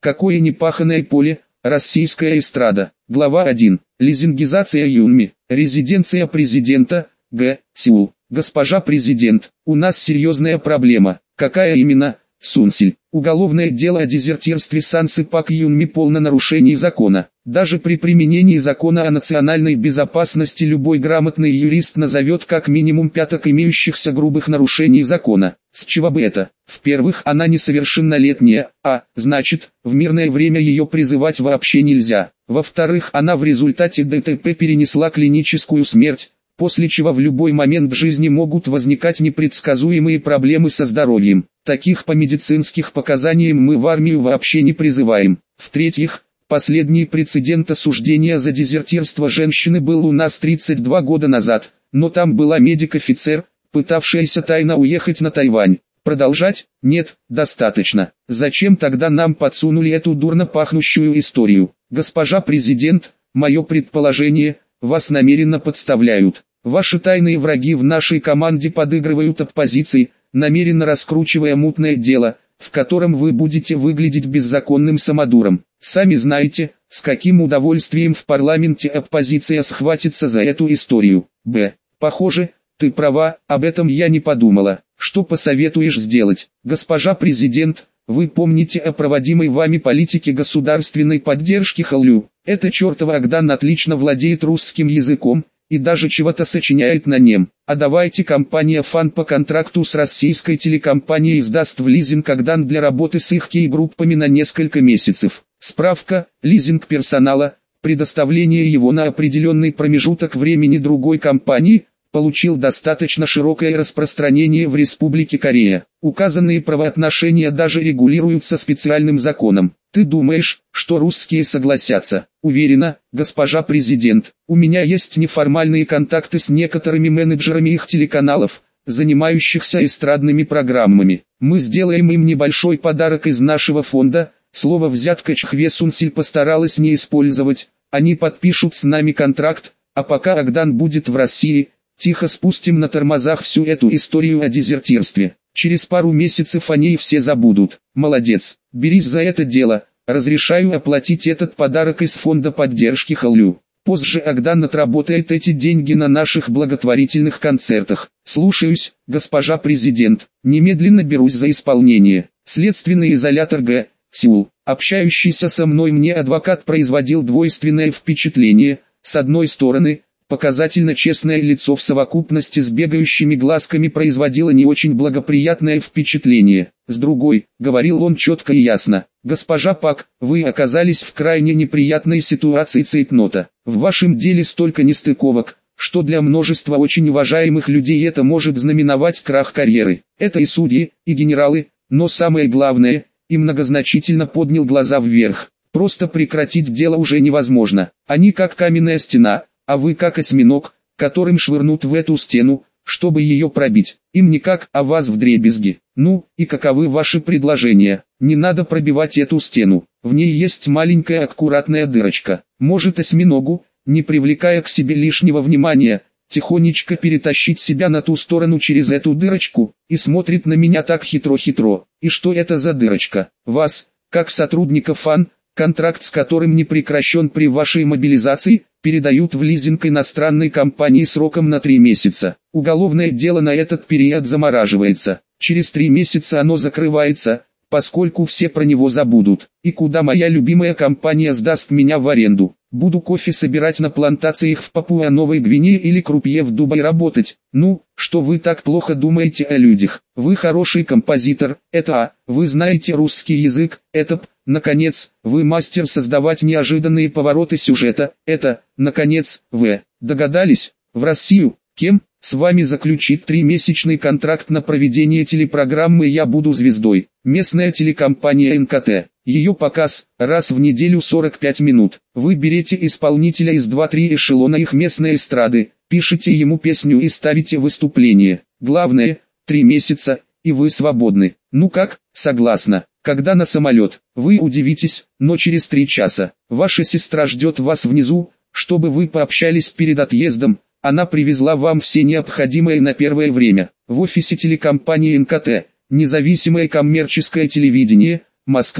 Какое непаханное поле, российская эстрада. Глава 1. Лизингизация Юнми. Резиденция президента, Г. Сеул. Госпожа президент, у нас серьезная проблема. Какая именно? Сунсиль. Уголовное дело о дезертирстве Сансы Пак Юнми полно нарушений закона. Даже при применении закона о национальной безопасности любой грамотный юрист назовет как минимум пяток имеющихся грубых нарушений закона. С чего бы это? В-первых, она несовершеннолетняя, значит, в мирное время ее призывать вообще нельзя. Во-вторых, она в результате ДТП перенесла клиническую смерть, после чего в любой момент в жизни могут возникать непредсказуемые проблемы со здоровьем. Таких по медицинских показаниям мы в армию вообще не призываем. В-третьих, последний прецедент осуждения за дезертирство женщины был у нас 32 года назад, но там была медик-офицер, пытавшаяся тайно уехать на Тайвань. Продолжать? Нет, достаточно. Зачем тогда нам подсунули эту дурно пахнущую историю? Госпожа президент, мое предположение, вас намеренно подставляют. Ваши тайные враги в нашей команде подыгрывают оппозиции, намеренно раскручивая мутное дело, в котором вы будете выглядеть беззаконным самодуром. Сами знаете, с каким удовольствием в парламенте оппозиция схватится за эту историю. Б. Похоже, ты права, об этом я не подумала. Что посоветуешь сделать? Госпожа президент, вы помните о проводимой вами политике государственной поддержки Халю? Эта чертова Агдан отлично владеет русским языком, и даже чего-то сочиняет на нем. А давайте компания Фан по контракту с российской телекомпанией сдаст в лизинг Агдан для работы с их кей-группами на несколько месяцев. Справка, лизинг персонала, предоставление его на определенный промежуток времени другой компании, получил достаточно широкое распространение в Республике Корея. Указанные правоотношения даже регулируются специальным законом. Ты думаешь, что русские согласятся? Уверена, госпожа президент, у меня есть неформальные контакты с некоторыми менеджерами их телеканалов, занимающихся эстрадными программами. Мы сделаем им небольшой подарок из нашего фонда, слово взятка Чхве Сунсиль постаралась не использовать, они подпишут с нами контракт, а пока Агдан будет в России, тихо спустим на тормозах всю эту историю о дезертирстве. Через пару месяцев о ней все забудут. Молодец, берись за это дело, разрешаю оплатить этот подарок из фонда поддержки Халю. Позже Агдан отработает эти деньги на наших благотворительных концертах. Слушаюсь, госпожа президент, немедленно берусь за исполнение. Следственный изолятор Г. Сеул. Общающийся со мной мне адвокат производил двойственное впечатление. С одной стороны, показательно честное лицо в совокупности с бегающими глазками производило не очень благоприятное впечатление. С другой, говорил он четко и ясно: «Госпожа Пак, вы оказались в крайне неприятной ситуации цейтнота. В вашем деле столько нестыковок, что для множества очень уважаемых людей это может знаменовать крах карьеры. Это и судьи, и генералы, но самое главное», и многозначительно поднял глаза вверх, «просто прекратить дело уже невозможно. Они как каменная стена, а вы как осьминог, которым швырнут в эту стену, чтобы ее пробить. Им никак, а вас вдребезги. Ну, и каковы ваши предложения? Не надо пробивать эту стену. В ней есть маленькая аккуратная дырочка. Может осьминогу, не привлекая к себе лишнего внимания, тихонечко перетащить себя на ту сторону через эту дырочку, и смотрит на меня так хитро-хитро. И что это за дырочка? Вас, как сотрудника ФАН, контракт с которым не прекращен при вашей мобилизации, передают в лизинг иностранной компании сроком на 3 месяца. Уголовное дело на этот период замораживается. Через 3 месяца оно закрывается, поскольку все про него забудут. И куда моя любимая компания сдаст меня в аренду? Буду кофе собирать на плантациях в Папуа-Новой Гвинее или крупье в Дубае работать? Ну, что вы так плохо думаете о людях? Вы хороший композитор, это А. Вы знаете русский язык, это П. Наконец, вы мастер создавать неожиданные повороты сюжета, это, наконец, В. Догадались? В Россию. Кем? С вами заключить 3-месячный контракт на проведение телепрограммы «Я буду звездой». Местная телекомпания НКТ. Ее показ, раз в неделю 45 минут. Вы берете исполнителя из 2-3 эшелона их местной эстрады, пишете ему песню и ставите выступление. Главное, 3 месяца, и вы свободны. Ну как, согласна? Когда на самолет? Вы удивитесь, но через 3 часа. Ваша сестра ждет вас внизу, чтобы вы пообщались перед отъездом. Она привезла вам все необходимое на первое время. В офисе телекомпании НКТ, независимое коммерческое телевидение, Москва.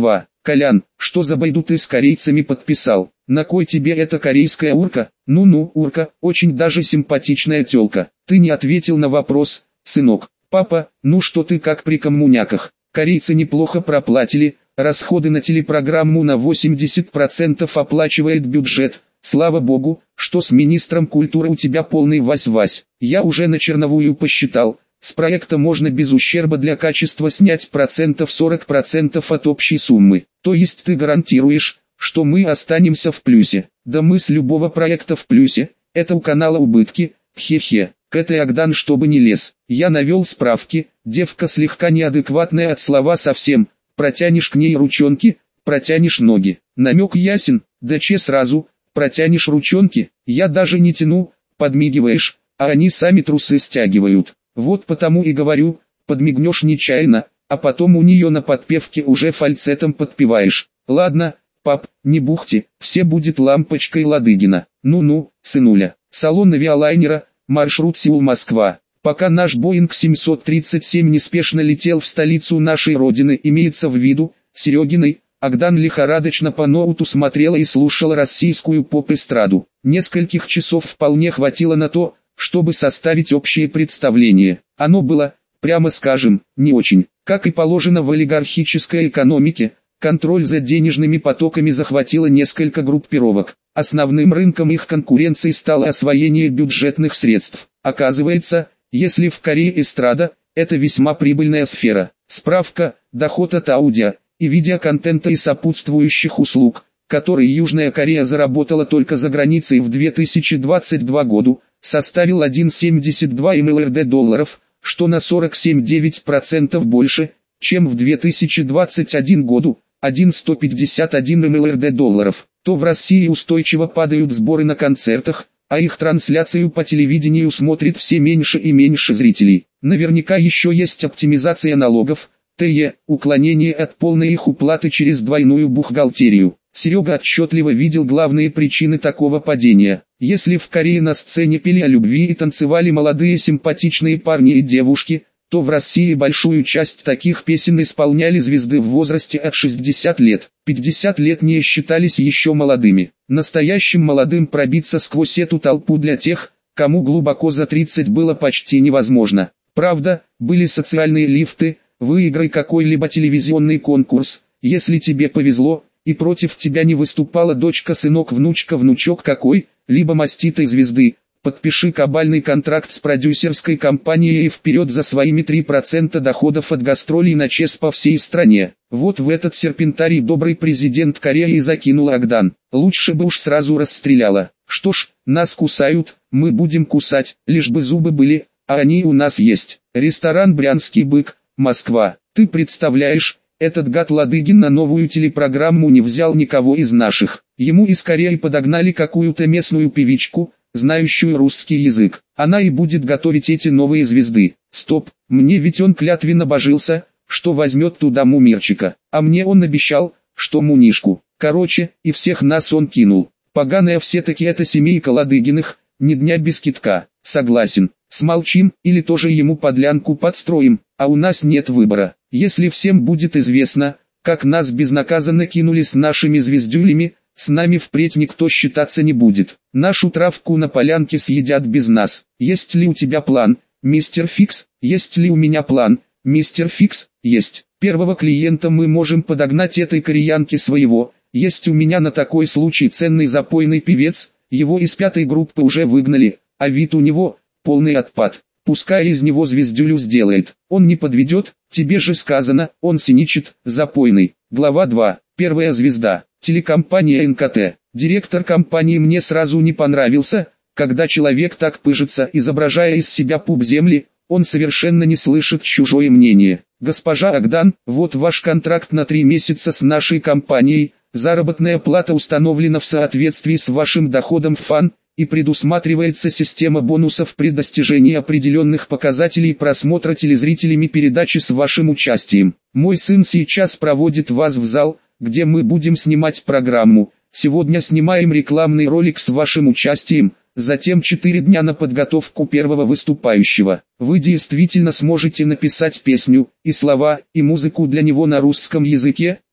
Колян, что за байду ты с корейцами подписал? На кой тебе эта корейская урка? Ну-ну, урка, очень даже симпатичная тёлка. Ты не ответил на вопрос, сынок. Папа, ну что ты как при коммуняках? Корейцы неплохо проплатили, расходы на телепрограмму на 80% оплачивает бюджет. Слава богу, что с министром культуры у тебя полный вась-вась. Я уже на черновую посчитал. С проекта можно без ущерба для качества снять 40% от общей суммы. То есть ты гарантируешь, что мы останемся в плюсе. Да мы с любого проекта в плюсе. Это у канала убытки, хе-хе. К этой Агдан чтобы не лез. Я навел справки, девка слегка неадекватная от слова совсем. Протянешь к ней ручонки, протянешь ноги. Намек ясен, да че сразу, протянешь ручонки, я даже не тяну, подмигиваешь, а они сами трусы стягивают. Вот потому и говорю, подмигнешь нечаянно, а потом у нее на подпевке уже фальцетом подпеваешь. Ладно, пап, не бухти, все будет лампочкой Ладыгина. Ну-ну, сынуля. Салон авиалайнера, маршрут Сеул-Москва. Пока наш Боинг 737 неспешно летел в столицу нашей родины, имеется в виду, Серегиной, Агдан лихорадочно по ноуту смотрела и слушала российскую поп-эстраду. Нескольких часов вполне хватило на то, чтобы составить общее представление. Оно было, прямо скажем, не очень. Как и положено в олигархической экономике, контроль за денежными потоками захватило несколько группировок. Основным рынком их конкуренции стало освоение бюджетных средств. Оказывается, если в Корее эстрада – это весьма прибыльная сфера. Справка: доход от аудио и видеоконтента и сопутствующих услуг, которые Южная Корея заработала только за границей в 2022 году, составил 1,72 миллиарда долларов, что на 47,9% больше, чем в 2021 году, 1,151 миллиарда долларов. То в России устойчиво падают сборы на концертах, а их трансляцию по телевидению смотрит все меньше и меньше зрителей. Наверняка еще есть оптимизация налогов, т.е. уклонение от полной их уплаты через двойную бухгалтерию. Серега отчетливо видел главные причины такого падения. Если в Корее на сцене пели о любви и танцевали молодые симпатичные парни и девушки, то в России большую часть таких песен исполняли звезды в возрасте от 60 лет. 50 лет не считались еще молодыми. Настоящим молодым пробиться сквозь эту толпу для тех, кому глубоко за 30 было почти невозможно. Правда, были социальные лифты: выиграй какой-либо телевизионный конкурс, если тебе повезло, и против тебя не выступала дочка, сынок, внучка, внучок какой-либо маститой звезды. Подпиши кабальный контракт с продюсерской компанией и вперед за своими 3% доходов от гастролей на ЧС по всей стране. Вот в этот серпентарий добрый президент Кореи закинул Агдан. Лучше бы уж сразу расстреляла. Что ж, нас кусают, мы будем кусать, лишь бы зубы были, а они у нас есть. Ресторан «Брянский бык», Москва. Ты представляешь, этот гад Ладыгин на новую телепрограмму не взял никого из наших. Ему из Кореи подогнали какую-то местную певичку, знающую русский язык. Она и будет готовить эти новые звезды. Стоп, мне ведь он клятвенно божился, что возьмет туда Мумирчика. А мне он обещал, что Мунишку. Короче, и всех нас он кинул. Поганая все-таки эта семейка Ладыгиных, ни дня без китка. Согласен, смолчим или тоже ему подлянку подстроим, а у нас нет выбора. Если всем будет известно, как нас безнаказанно кинули с нашими звездюлями, с нами впредь никто считаться не будет. Нашу травку на полянке съедят без нас. Есть ли у тебя план, мистер Фикс? Есть ли у меня план, мистер Фикс? Есть. Первого клиента мы можем подогнать этой кореянке своего. Есть у меня на такой случай ценный запойный певец, его из 5-й группы уже выгнали, а вид у него полный отпад. Пускай из него звездюлю сделает. Он не подведет, тебе же сказано, он синичит, запойный. Глава 2. Первая звезда. Телекомпания НКТ. Директор компании мне сразу не понравился. Когда человек так пыжится, изображая из себя пуп земли, он совершенно не слышит чужое мнение. Госпожа Агдан, вот ваш контракт на 3 месяца с нашей компанией. Заработная плата установлена в соответствии с вашим доходом в ФАН, и предусматривается система бонусов при достижении определенных показателей просмотра телезрителями передачи с вашим участием. Мой сын сейчас проводит вас в зал, где мы будем снимать программу. Сегодня снимаем рекламный ролик с вашим участием, затем 4 дня на подготовку первого выступающего. Вы действительно сможете написать песню, и слова, и музыку для него на русском языке.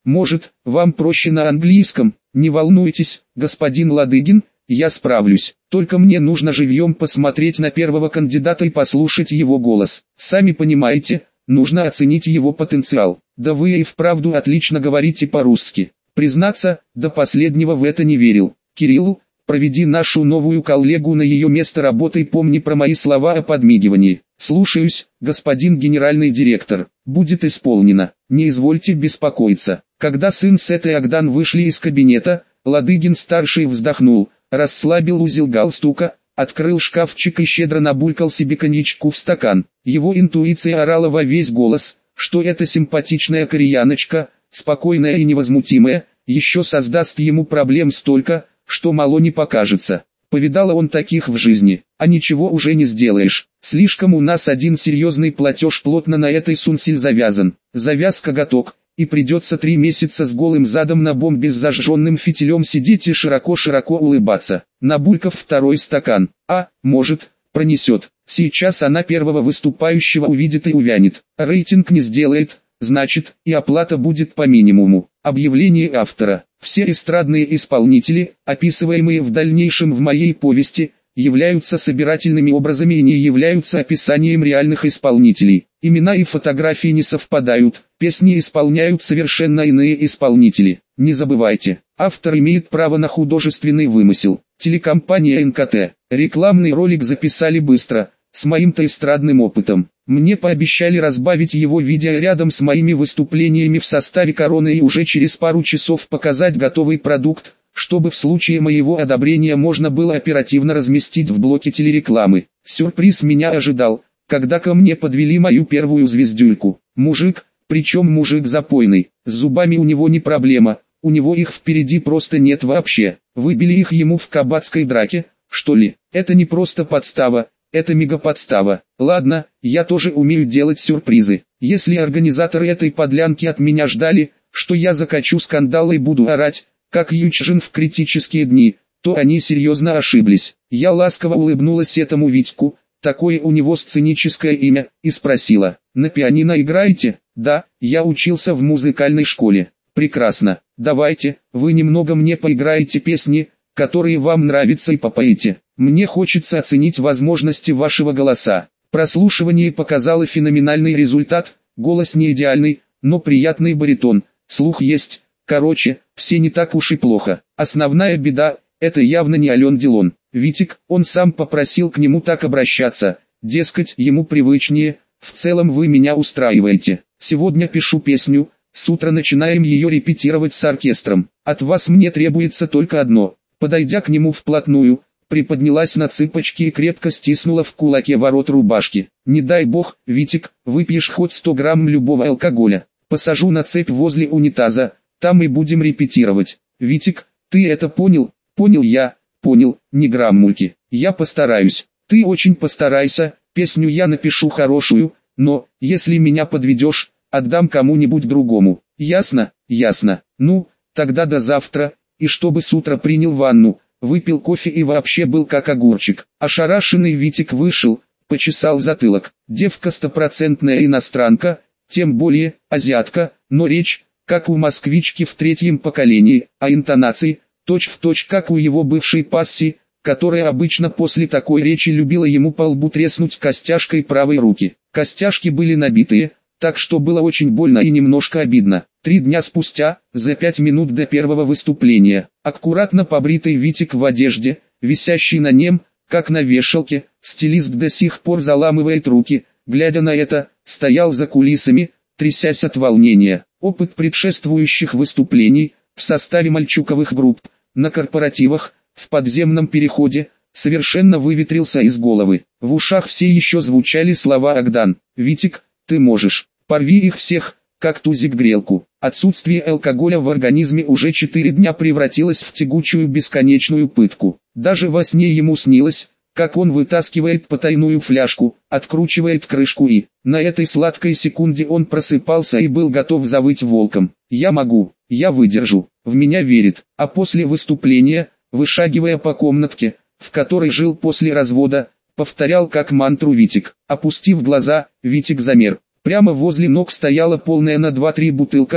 Может, вам проще на английском? Не волнуйтесь, господин Ладыгин, я справлюсь. Только мне нужно живьем посмотреть на первого кандидата и послушать его голос. Сами понимаете, нужно оценить его потенциал. Да вы и вправду отлично говорите по-русски. Признаться, до последнего в это не верил. Кирилл, проведи нашу новую коллегу на ее место работы и помни про мои слова о подмигивании. Слушаюсь, господин генеральный директор. Будет исполнено. Не извольте беспокоиться. Когда сын Сет и Агдан вышли из кабинета, Ладыгин-старший вздохнул, расслабил узел галстука, открыл шкафчик и щедро набулькал себе коньячку в стакан. Его интуиция орала во весь голос, что эта симпатичная кореяночка, спокойная и невозмутимая, еще создаст ему проблем столько, что мало не покажется. Повидала он таких в жизни, а ничего уже не сделаешь. Слишком у нас один серьезный платеж плотно на этой сунсиль завязан. Завязка готов, и придется 3 месяца с голым задом на бомбе с зажженным фитилем сидеть и широко-широко улыбаться. Набулькав второй стакан, может, пронесет. Сейчас она первого выступающего увидит и увянет. Рейтинг не сделает, значит, и оплата будет по минимуму. Объявление автора. Все эстрадные исполнители, описываемые в дальнейшем в моей повести, являются собирательными образами и не являются описанием реальных исполнителей. Имена и фотографии не совпадают, песни исполняют совершенно иные исполнители. Не забывайте, автор имеет право на художественный вымысел. Телекомпания НКТ. Рекламный ролик записали быстро, с моим-то эстрадным опытом. Мне пообещали разбавить его видео рядом с моими выступлениями в составе короны и уже через пару часов показать готовый продукт, чтобы в случае моего одобрения можно было оперативно разместить в блоке телерекламы. Сюрприз меня ожидал, когда ко мне подвели мою первую звездюльку. Мужик, причем мужик запойный, с зубами у него не проблема, у него их впереди просто нет вообще. Выбили их ему в кабацкой драке, что ли? Это не просто подстава. Это мегаподстава. Ладно, я тоже умею делать сюрпризы. Если организаторы этой подлянки от меня ждали, что я закачу скандал и буду орать, как Ючжин в критические дни, то они серьезно ошиблись. Я ласково улыбнулась этому Витьку, такое у него сценическое имя, и спросила: «На пианино играете?» «Да, я учился в музыкальной школе». «Прекрасно. Давайте, вы немного мне поиграете песни, которые вам нравятся, и попоете. Мне хочется оценить возможности вашего голоса». Прослушивание показало феноменальный результат, голос не идеальный, но приятный баритон, слух есть. Короче, все не так уж и плохо. Основная беда – это явно не Ален Делон. Витик, он сам попросил к нему так обращаться, дескать, ему привычнее. В целом вы меня устраиваете. Сегодня пишу песню, с утра начинаем ее репетировать с оркестром. От вас мне требуется только одно. Подойдя к нему вплотную, приподнялась на цыпочки и крепко стиснула в кулаке ворот рубашки. Не дай бог, Витик, выпьешь хоть 100 грамм любого алкоголя. Посажу на цепь возле унитаза, там и будем репетировать. Витик, ты это понял? Понял я, понял, ни граммульки. Я постараюсь. Ты очень постарайся, песню я напишу хорошую, но, если меня подведешь, отдам кому-нибудь другому. Ясно? Ясно. Ну, тогда до завтра. И чтобы с утра принял ванну, выпил кофе и вообще был как огурчик. Ошарашенный Витик вышел, почесал затылок. Девка стопроцентная иностранка, тем более азиатка, но речь, как у москвички в 3-м поколении, а интонации, точь-в-точь как у его бывшей пассии, которая обычно после такой речи любила ему по лбу треснуть костяшкой правой руки. Костяшки были набитые, так что было очень больно и немножко обидно. 3 дня спустя, за 5 минут до первого выступления, аккуратно побритый Витик в одежде, висящий на нем, как на вешалке, стилист до сих пор заламывает руки, глядя на это, стоял за кулисами, трясясь от волнения. Опыт предшествующих выступлений, в составе мальчуковых групп, на корпоративах, в подземном переходе, совершенно выветрился из головы. В ушах все еще звучали слова Агдан: «Витик, ты можешь, порви их всех, как тузик грелку». Отсутствие алкоголя в организме уже 4 дня превратилось в тягучую бесконечную пытку. Даже во сне ему снилось, как он вытаскивает потайную фляжку, откручивает крышку и, на этой сладкой секунде он просыпался и был готов завыть волком. «Я могу, я выдержу, в меня верит». А после выступления, вышагивая по комнатке, в которой жил после развода, повторял как мантру Витик. Опустив глаза, Витик замер. Прямо возле ног стояла полная на 2-3 бутылка,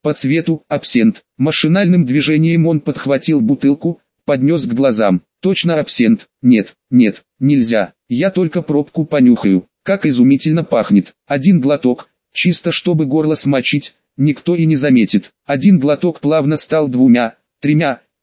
по цвету абсент. Машинальным движением он подхватил бутылку, поднес к глазам. Точно абсент. Нет, нет, нельзя. Я только пробку понюхаю. Как изумительно пахнет. Один глоток, чисто чтобы горло смочить, никто и не заметит. Один глоток плавно стал 2, 3,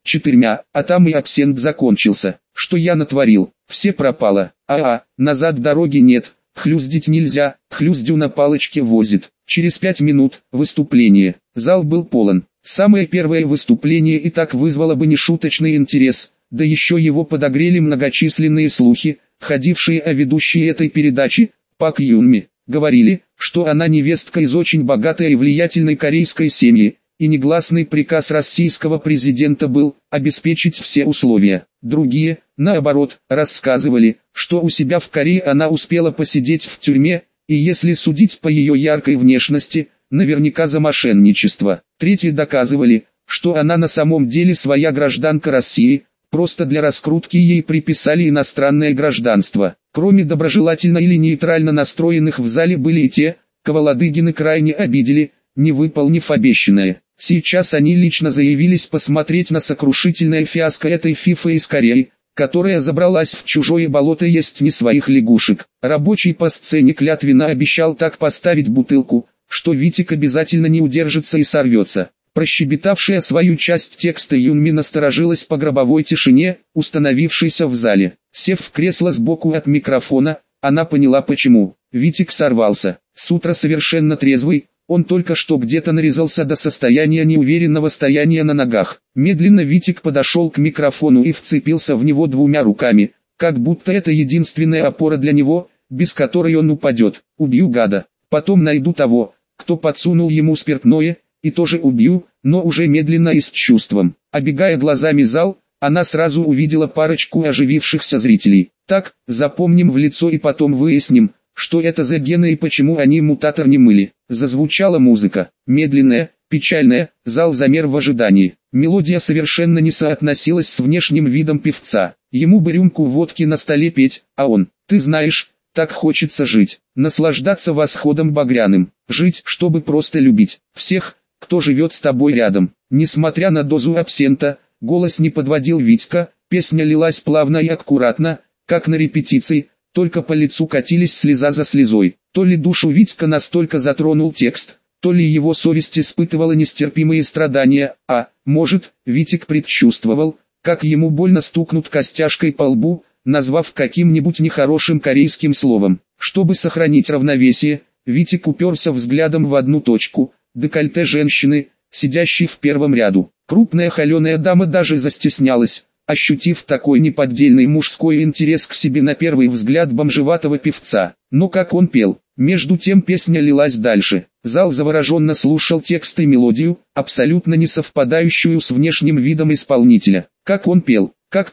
4, а там и абсент закончился. Что я натворил? Все пропало. Назад дороги нет. Хлюздить нельзя, хлюздю на палочке возит. Через 5 минут выступление. Зал был полон. Самое первое выступление и так вызвало бы нешуточный интерес, да еще его подогрели многочисленные слухи, ходившие о ведущей этой передачи, Пак Юнми. Говорили, что она невестка из очень богатой и влиятельной корейской семьи, и негласный приказ российского президента был обеспечить все условия. Другие, наоборот, рассказывали, что у себя в Корее она успела посидеть в тюрьме, и если судить по ее яркой внешности, наверняка за мошенничество. Третьи доказывали, что она на самом деле своя гражданка России, просто для раскрутки ей приписали иностранное гражданство. Кроме доброжелательно или нейтрально настроенных в зале были и те, кого Ладыгины крайне обидели, не выполнив обещанное. Сейчас они лично заявились посмотреть на сокрушительное фиаско этой фифы из Кореи, которая забралась в чужое болото есть не своих лягушек. Рабочий по сцене клятвенно обещал так поставить бутылку, что Витик обязательно не удержится и сорвется. Прощебетавшая свою часть текста Юнми насторожилась по гробовой тишине, установившейся в зале. Сев в кресло сбоку от микрофона, она поняла почему. Витик сорвался. С утра совершенно трезвый, он только что где-то нарезался до состояния неуверенного стояния на ногах. Медленно Витик подошел к микрофону и вцепился в него 2 руками, как будто это единственная опора для него, без которой он упадет. Убью гада. Потом найду того, кто подсунул ему спиртное, и тоже убью, но уже медленно и с чувством. Обегая глазами зал, она сразу увидела парочку оживившихся зрителей. Так, запомним в лицо и потом выясним, что это за гены и почему они мутатор не мыли. Зазвучала музыка, медленная, печальная, зал замер в ожидании. Мелодия совершенно не соотносилась с внешним видом певца. Ему бы рюмку водки на столе петь, а он, ты знаешь, так хочется жить, наслаждаться восходом багряным, жить, чтобы просто любить всех, кто живет с тобой рядом. Несмотря на дозу абсента, голос не подводил Витька, песня лилась плавно и аккуратно, как на репетиции, только по лицу катились слеза за слезой. То ли душу Витька настолько затронул текст, то ли его совесть испытывала нестерпимые страдания, а, может, Витик предчувствовал, как ему больно стукнут костяшкой по лбу, назвав каким-нибудь нехорошим корейским словом. Чтобы сохранить равновесие, Витик уперся взглядом в одну точку, декольте женщины, сидящей в первом ряду. Крупная холеная дама даже застеснялась, ощутив такой неподдельный мужской интерес к себе на первый взгляд бомжеватого певца. Но как он пел, между тем песня лилась дальше. Зал завороженно слушал текст и мелодию, абсолютно не совпадающую с внешним видом исполнителя. Как он пел,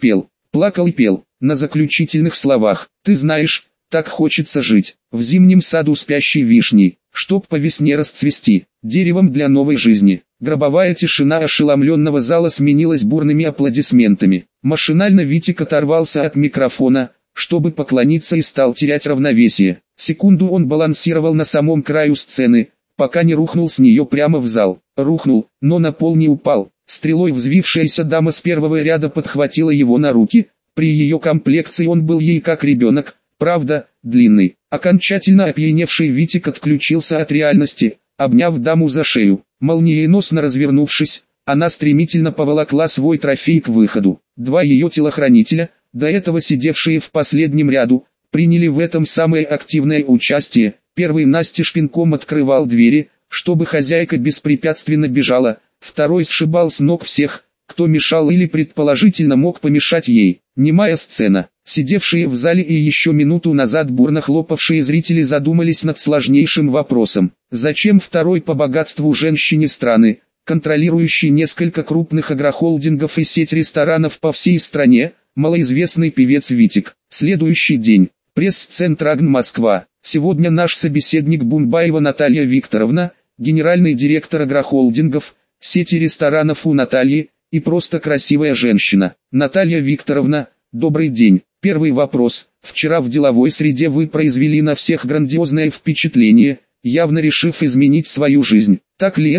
плакал и пел, на заключительных словах. Ты знаешь, так хочется жить, в зимнем саду спящей вишней, чтоб по весне расцвести, деревом для новой жизни. Гробовая тишина ошеломленного зала сменилась бурными аплодисментами. Машинально Витик оторвался от микрофона, чтобы поклониться, и стал терять равновесие. Секунду он балансировал на самом краю сцены, пока не рухнул с нее прямо в зал. Рухнул, но на пол не упал. Стрелой взвившаяся дама с первого ряда подхватила его на руки. При ее комплекции он был ей как ребенок, правда, длинный. Окончательно опьяневший Витик отключился от реальности, обняв даму за шею. Молниеносно развернувшись, она стремительно поволокла свой трофей к выходу. 2 ее телохранителя, до этого сидевшие в последнем ряду, приняли в этом самое активное участие. Первый настежь пинком открывал двери, чтобы хозяйка беспрепятственно бежала, второй сшибал с ног всех, кто мешал или предположительно мог помешать ей. Немая сцена. Сидевшие в зале и еще минуту назад бурно хлопавшие зрители задумались над сложнейшим вопросом. Зачем второй по богатству женщине страны, контролирующей несколько крупных агрохолдингов и сеть ресторанов по всей стране, малоизвестный певец Витик? Следующий день. Пресс-центр АГН Москва. Сегодня наш собеседник Бумбаева Наталья Викторовна, генеральный директор агрохолдингов, сети ресторанов у Натальи, и просто красивая женщина. Наталья Викторовна, добрый день. Первый вопрос. Вчера в деловой среде вы произвели на всех грандиозное впечатление, явно решив изменить свою жизнь. Так ли это?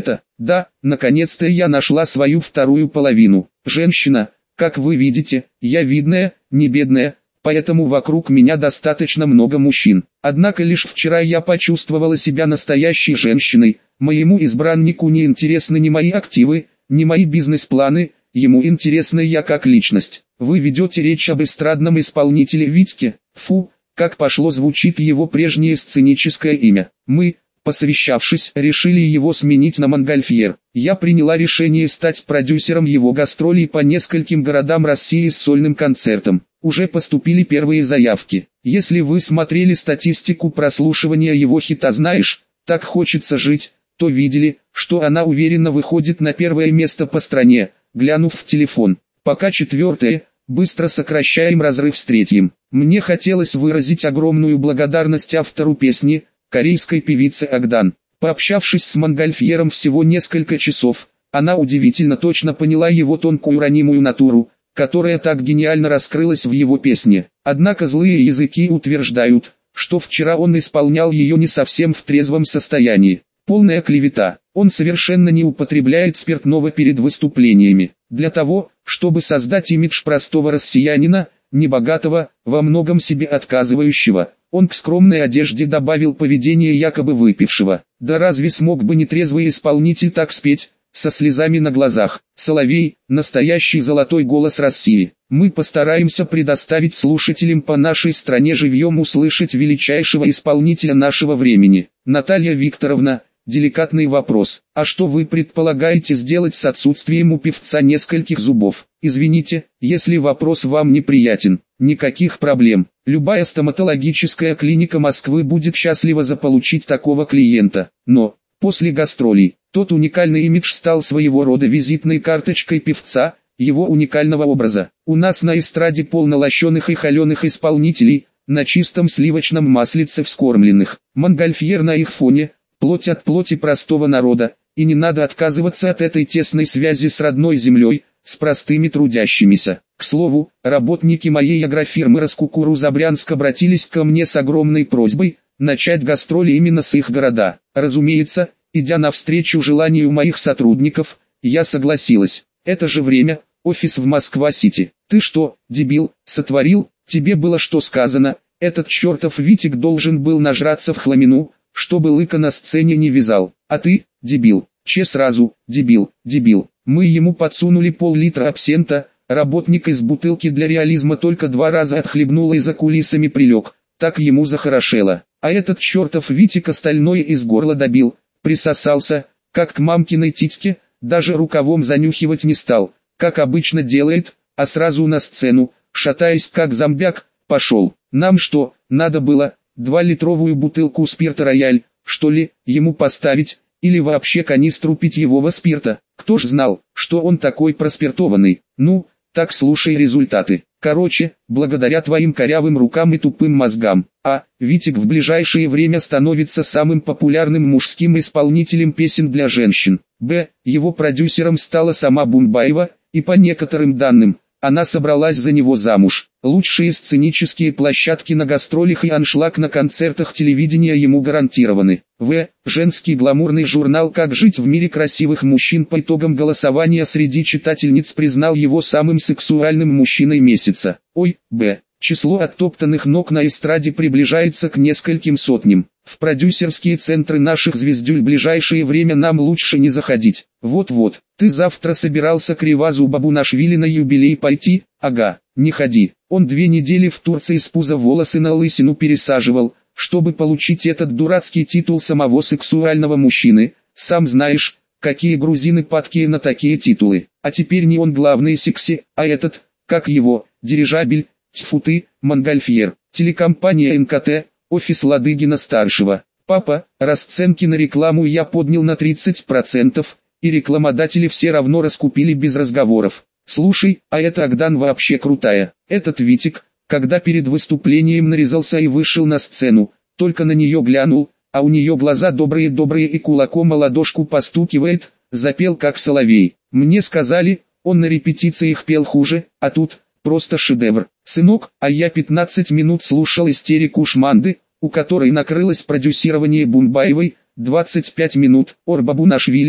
Да, наконец-то я нашла свою вторую половину. Женщина, как вы видите, я видная, не бедная, поэтому вокруг меня достаточно много мужчин. Однако лишь вчера я почувствовала себя настоящей женщиной. Моему избраннику не интересны ни мои активы, ни мои бизнес-планы, ему интересна я как личность. Вы ведете речь об эстрадном исполнителе Витьке? Фу, как пошло звучит его прежнее сценическое имя. Мы, посовещавшись, решили его сменить на Монгольфьер. Я приняла решение стать продюсером его гастролей по нескольким городам России с сольным концертом. Уже поступили первые заявки. Если вы смотрели статистику прослушивания его хита «Знаешь, так хочется жить», то видели, что она уверенно выходит на первое место по стране, глянув в телефон. Пока четвертое, быстро сокращаем разрыв с третьим. Мне хотелось выразить огромную благодарность автору песни, корейской певице Агдан. Пообщавшись с Монгольфьером всего несколько часов, она удивительно точно поняла его тонкую ранимую натуру, которая так гениально раскрылась в его песне. Однако злые языки утверждают, что вчера он исполнял ее не совсем в трезвом состоянии. Полная клевета. Он совершенно не употребляет спиртного перед выступлениями. Для того, чтобы создать имидж простого россиянина, небогатого, во многом себе отказывающего, он к скромной одежде добавил поведение якобы выпившего. Да разве смог бы нетрезвый исполнитель так спеть, со слезами на глазах? Соловей – настоящий золотой голос России. Мы постараемся предоставить слушателям по нашей стране живьем услышать величайшего исполнителя нашего времени. Наталья Викторовна, деликатный вопрос. А что вы предполагаете сделать с отсутствием у певца нескольких зубов? Извините, если вопрос вам неприятен. Никаких проблем. Любая стоматологическая клиника Москвы будет счастлива заполучить такого клиента. Но, после гастролей, тот уникальный имидж стал своего рода визитной карточкой певца, его уникального образа. У нас на эстраде полно лощеных и холеных исполнителей, на чистом сливочном маслице вскормленных. Монгольфьер на их фоне – плоть от плоти простого народа, и не надо отказываться от этой тесной связи с родной землей, с простыми трудящимися. К слову, работники моей агрофирмы Раскукуруза Брянск обратились ко мне с огромной просьбой начать гастроли именно с их города. Разумеется, идя навстречу желанию моих сотрудников, я согласилась. Это же время, офис в Москва-Сити. Ты что, дебил, сотворил? Тебе было что сказано? Этот чертов Витик должен был нажраться в хламину, чтобы лыка на сцене не вязал. А ты, дебил, сразу, дебил. Мы ему подсунули пол-литра абсента, работник из бутылки для реализма только 2 раза отхлебнул и за кулисами прилег, так ему захорошело. А этот чертов Витик остальное из горла добил, присосался, как к мамкиной титьке, даже рукавом занюхивать не стал, как обычно делает, а сразу на сцену, шатаясь как зомбяк, пошел. Нам что, надо было, 2-литровую бутылку спирта «Рояль», что ли, ему поставить, или вообще канистру питьевого спирта? Кто ж знал, что он такой проспиртованный? Ну, так слушай результаты. Короче, благодаря твоим корявым рукам и тупым мозгам, Витик в ближайшее время становится самым популярным мужским исполнителем песен для женщин. Его продюсером стала сама Бумбаева, и по некоторым данным, она собралась за него замуж. Лучшие сценические площадки на гастролях и аншлаг на концертах телевидения ему гарантированы. Женский гламурный журнал «Как жить в мире красивых мужчин» по итогам голосования среди читательниц признал его самым сексуальным мужчиной месяца. Число оттоптанных ног на эстраде приближается к нескольким сотням. В продюсерские центры наших звездюль в ближайшее время нам лучше не заходить. Вот-вот, ты завтра собирался к Ревазу Бабунашвили на юбилей пойти? Ага, не ходи. Он 2 недели в Турции с пуза волосы на лысину пересаживал, чтобы получить этот дурацкий титул самого сексуального мужчины. Сам знаешь, какие грузины падкие на такие титулы. А теперь не он главный секси, а этот, как его, дирижабель. Тьфу ты, Монгольфьер, телекомпания НКТ, офис Ладыгина-старшего. Папа, расценки на рекламу я поднял на 30%, и рекламодатели все равно раскупили без разговоров. Слушай, а эта Агдан вообще крутая. Этот Витик, когда перед выступлением нарезался и вышел на сцену, только на нее глянул, а у нее глаза добрые-добрые и кулаком о ладошку постукивает, запел как соловей. Мне сказали, он на репетициях пел хуже, а тут... Просто шедевр. Сынок, а я 15 минут слушал истерику Шманды, у которой накрылось продюсирование Бумбаевой, 25 минут, Бабунашвили,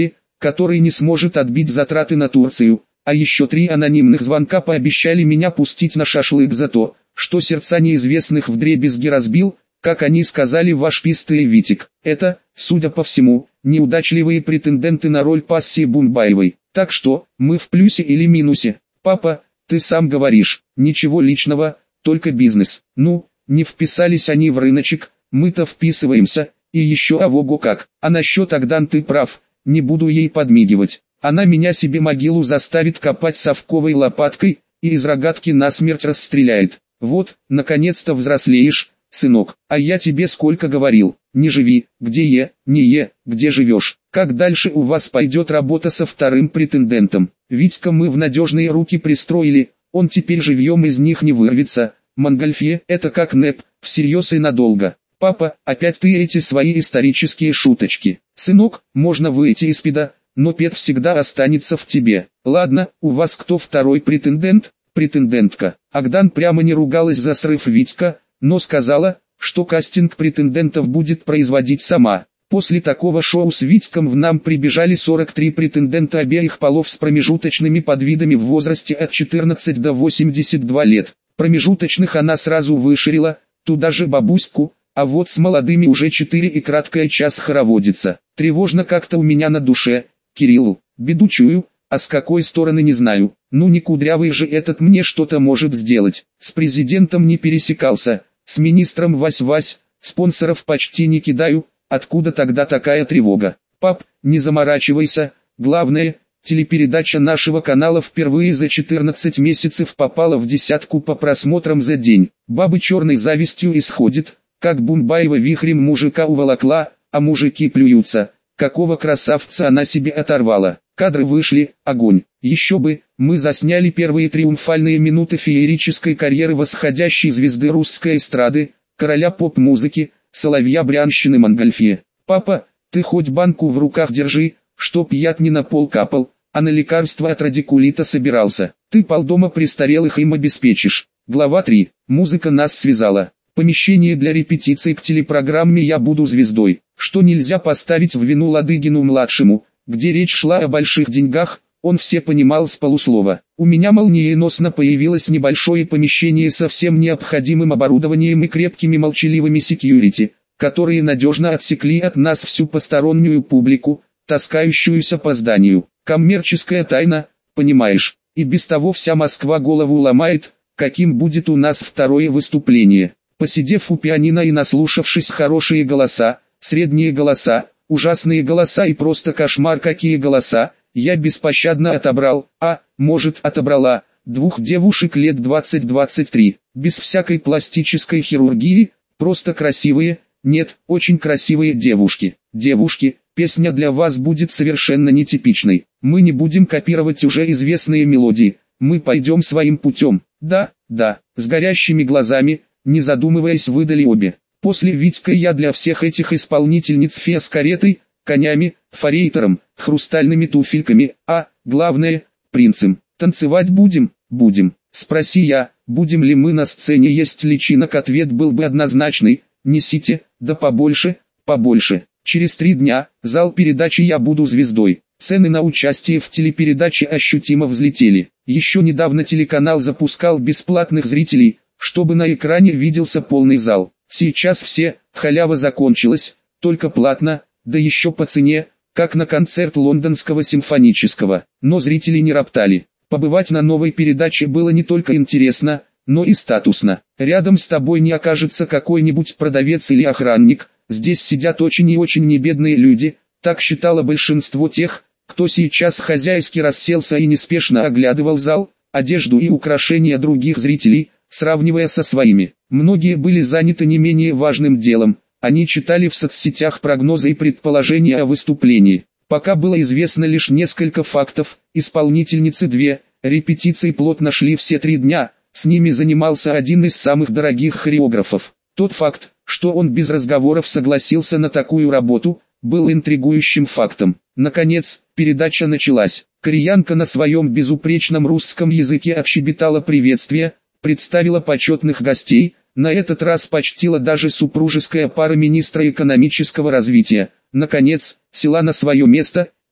который не сможет отбить затраты на Турцию, а еще 3 анонимных звонка пообещали меня пустить на шашлык за то, что сердца неизвестных вдребезги разбил, как они сказали, ваш пистый Витик. Это, судя по всему, неудачливые претенденты на роль пассии Бунбаевой. Так что, мы в плюсе или минусе? Папа, ты сам говоришь, ничего личного, только бизнес. Ну, не вписались они в рыночек, мы-то вписываемся, и еще ого как. А насчет Агдан ты прав, не буду ей подмигивать. Она меня себе могилу заставит копать совковой лопаткой, и из рогатки насмерть расстреляет. Вот, наконец-то взрослеешь, сынок, а я тебе сколько говорил, не живи, где где живешь. Как дальше у вас пойдет работа со вторым претендентом? Витька мы в надежные руки пристроили, он теперь живьем из них не вырвется. Монгольфье — это как НЭП, всерьез и надолго. Папа, опять ты эти свои исторические шуточки. Сынок, можно выйти из педа, но пед всегда останется в тебе. Ладно, у вас кто второй претендент? Претендентка. Агдан прямо не ругалась за срыв Витька, но сказала, что кастинг претендентов будет производить сама. После такого шоу с Витьком в нам прибежали 43 претендента обеих полов с промежуточными подвидами в возрасте от 14 до 82 лет. Промежуточных она сразу выширила, туда же бабуську, а вот с молодыми уже 4 и краткая час хороводится. Тревожно как-то у меня на душе, Кирилл, беду чую, а с какой стороны не знаю. Ну не кудрявый же этот мне что-то может сделать. С президентом не пересекался, с министром Вась-Вась, спонсоров почти не кидаю, откуда тогда такая тревога? Пап, не заморачивайся, главное, телепередача нашего канала впервые за 14 месяцев попала в десятку по просмотрам за день. Бабы черной завистью исходит, как Бунбаева вихрем мужика уволокла, а мужики плюются. Какого красавца она себе оторвала. Кадры вышли, огонь. Еще бы, мы засняли первые триумфальные минуты феерической карьеры восходящей звезды русской эстрады, короля поп-музыки, соловья-брянщины Монгольфье. Папа, ты хоть банку в руках держи, чтоб яд не на пол капал, а на лекарства от радикулита собирался. Ты полдома престарелых им обеспечишь. Глава 3. Музыка нас связала. Помещение для репетиций к телепрограмме «Я буду звездой», что нельзя поставить в вину Ладыгину-младшему, где речь шла о больших деньгах, он все понимал с полуслова. У меня молниеносно появилось небольшое помещение со всем необходимым оборудованием и крепкими молчаливыми секьюрити, которые надежно отсекли от нас всю постороннюю публику, таскающуюся по зданию. Коммерческая тайна, понимаешь, и без того вся Москва голову ломает, каким будет у нас второе выступление. Посидев у пианино и наслушавшись хорошие голоса, средние голоса, ужасные голоса и просто кошмар какие голоса, я беспощадно отобрал, отобрала, 2 девушек лет 20-23, без всякой пластической хирургии, просто красивые, нет, очень красивые девушки. Девушки, песня для вас будет совершенно нетипичной, мы не будем копировать уже известные мелодии, мы пойдем своим путем. Да, с горящими глазами, не задумываясь выдали обе. После Витька я для всех этих исполнительниц фея с каретой, конями, форейтером, хрустальными туфельками, а, главное, принцем. Танцевать будем? Будем. Спроси я, будем ли мы на сцене есть личинок, ответ был бы однозначный, несите, да побольше, побольше. Через 3 дня, зал передачи «Я буду звездой». Цены на участие в телепередаче ощутимо взлетели. Еще недавно телеканал запускал бесплатных зрителей, чтобы на экране виделся полный зал. Сейчас все, халява закончилась, только платно, да еще по цене, как на концерт лондонского симфонического. Но зрители не роптали. Побывать на новой передаче было не только интересно, но и статусно. Рядом с тобой не окажется какой-нибудь продавец или охранник, здесь сидят очень и очень небедные люди, так считало большинство тех, кто сейчас хозяйски расселся и неспешно оглядывал зал, одежду и украшения других зрителей, сравнивая со своими. Многие были заняты не менее важным делом, они читали в соцсетях прогнозы и предположения о выступлении. Пока было известно лишь несколько фактов, исполнительницы 2, репетиции плотно шли все 3 дня, с ними занимался один из самых дорогих хореографов. Тот факт, что он без разговоров согласился на такую работу, был интригующим фактом. Наконец, передача началась. Кореянка на своем безупречном русском языке отщебетала приветствие, представила почетных гостей, на этот раз почтила даже супружеская пара министра экономического развития. Наконец, села на свое место,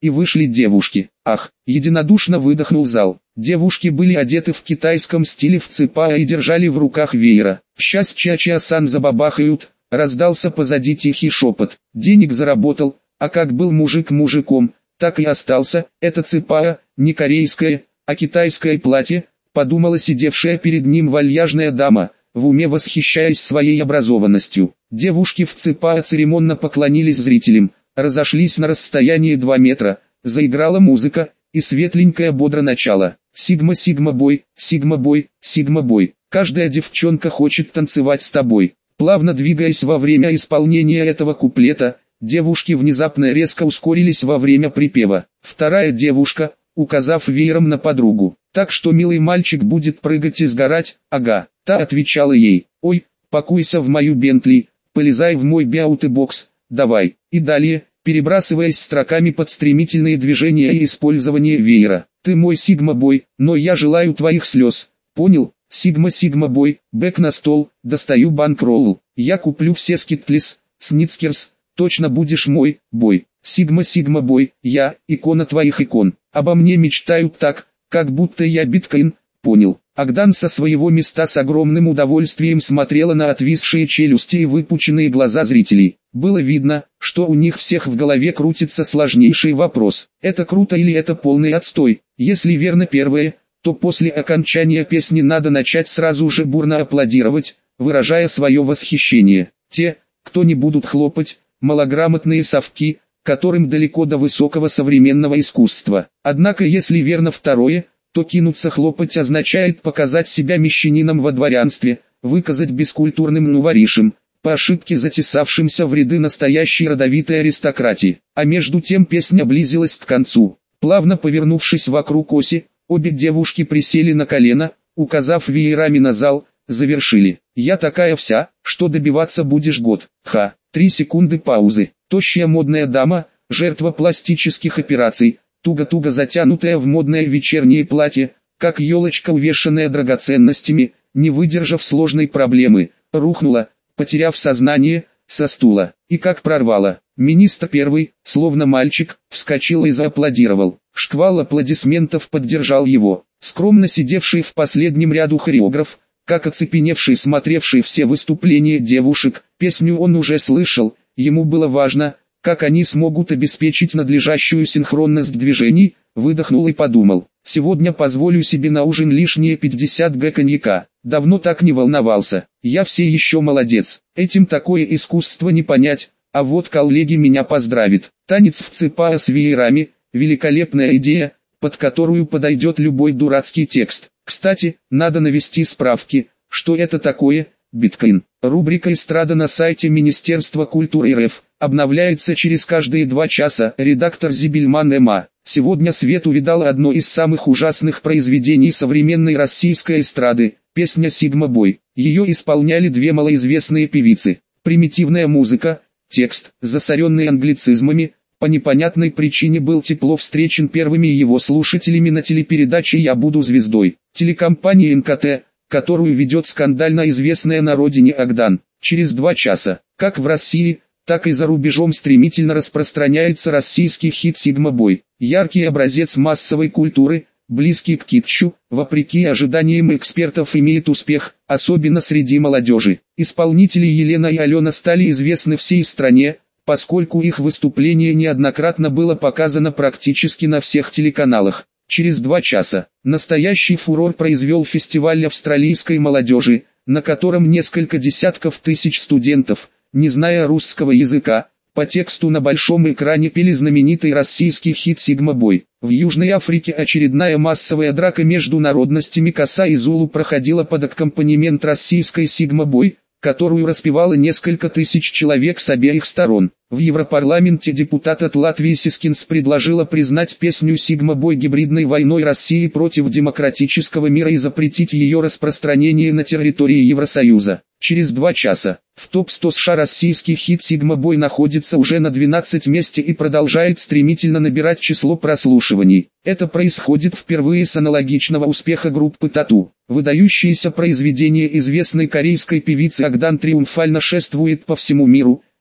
и вышли девушки. Ах, единодушно выдохнул зал. Девушки были одеты в китайском стиле в ципа и держали в руках веера. «Щас Чача-сан забабахают», раздался позади тихий шепот. Денег заработал, а как был мужик мужиком, так и остался. Это ципа, не корейское, а китайское платье, подумала сидевшая перед ним вальяжная дама, в уме восхищаясь своей образованностью. Девушки в ципа церемонно поклонились зрителям, разошлись на расстоянии 2 метра, заиграла музыка, и светленькое бодро начало. Сигма-сигма-бой, сигма-бой, сигма-бой, каждая девчонка хочет танцевать с тобой. Плавно двигаясь во время исполнения этого куплета, девушки внезапно резко ускорились во время припева. Вторая девушка, указав веером на подругу, так что милый мальчик будет прыгать и сгорать, ага, та отвечала ей, ой, пакуйся в мою Бентли, полезай в мой бяут-бокс, давай, и далее, перебрасываясь строками под стремительные движения и использование веера. Ты мой сигма-бой, но я желаю твоих слез, понял? Сигма-сигма-бой, бэк на стол, достаю банкролл, я куплю все скитлис, сницкерс, точно будешь мой, бой. Сигма-сигма-бой, я, икона твоих икон, обо мне мечтают так, как будто я биткоин, понял. Агдан со своего места с огромным удовольствием смотрела на отвисшие челюсти и выпученные глаза зрителей. Было видно, что у них всех в голове крутится сложнейший вопрос. Это круто или это полный отстой? Если верно первое, то после окончания песни надо начать сразу же бурно аплодировать, выражая свое восхищение. Те, кто не будут хлопать, малограмотные совки, которым далеко до высокого современного искусства. Однако если верно второе, то кинуться хлопать означает показать себя мещанином во дворянстве, выказать бескультурным нуворишем, по ошибке затесавшимся в ряды настоящей родовитой аристократии. А между тем песня близилась к концу. Плавно повернувшись вокруг оси, обе девушки присели на колено, указав веерами на зал, завершили. «Я такая вся, что добиваться будешь год». Ха, 3 секунды паузы. Тощая модная дама, жертва пластических операций, туго-туго затянутая в модное вечернее платье, как елочка, увешанная драгоценностями, не выдержав сложной проблемы, рухнула, потеряв сознание, со стула. И как прорвало. Министр первый, словно мальчик, вскочил и зааплодировал. Шквал аплодисментов поддержал его. Скромно сидевший в последнем ряду хореограф, как оцепеневший смотревший все выступления девушек, песню он уже слышал, ему было важно, как они смогут обеспечить надлежащую синхронность движений, выдохнул и подумал. Сегодня позволю себе на ужин лишние 50 г коньяка. Давно так не волновался. Я все еще молодец. Этим такое искусство не понять, а вот коллеги меня поздравят. Танец в ципа с веерами, великолепная идея, под которую подойдет любой дурацкий текст. Кстати, надо навести справки, что это такое, биткоин. Рубрика «Эстрада» на сайте Министерства культуры РФ, обновляется через каждые 2 часа. Редактор Зибельман М.А. Сегодня свет увидало одно из самых ужасных произведений современной российской эстрады, песня «Сигма-бой». Ее исполняли 2 малоизвестные певицы. Примитивная музыка, текст, засоренный англицизмами, по непонятной причине был тепло встречен первыми его слушателями на телепередаче «Я буду звездой». Телекомпания НКТ, которую ведет скандально известная на родине Агдан. Через 2 часа, как в России, так и за рубежом стремительно распространяется российский хит «Сигма-бой». Яркий образец массовой культуры, близкий к китчу, вопреки ожиданиям экспертов имеет успех, особенно среди молодежи. Исполнители Елена и Алена стали известны всей стране, поскольку их выступление неоднократно было показано практически на всех телеканалах. Через 2 часа, настоящий фурор произвел фестиваль австралийской молодежи, на котором несколько десятков тысяч студентов, не зная русского языка, по тексту на большом экране пели знаменитый российский хит «Сигма-бой». В Южной Африке очередная массовая драка между народностями Коса и Зулу проходила под аккомпанемент российской «Сигма-бой», которую распевало несколько тысяч человек с обеих сторон. В Европарламенте депутат от Латвии Сискинс предложила признать песню «Сигма-бой» гибридной войной России против демократического мира и запретить ее распространение на территории Евросоюза. Через 2 часа, в топ-100 США российский хит «Сигма-бой» находится уже на 12 месте и продолжает стремительно набирать число прослушиваний. Это происходит впервые с аналогичного успеха группы Тату. Выдающееся произведение известной корейской певицы Агдан триумфально шествует по всему миру,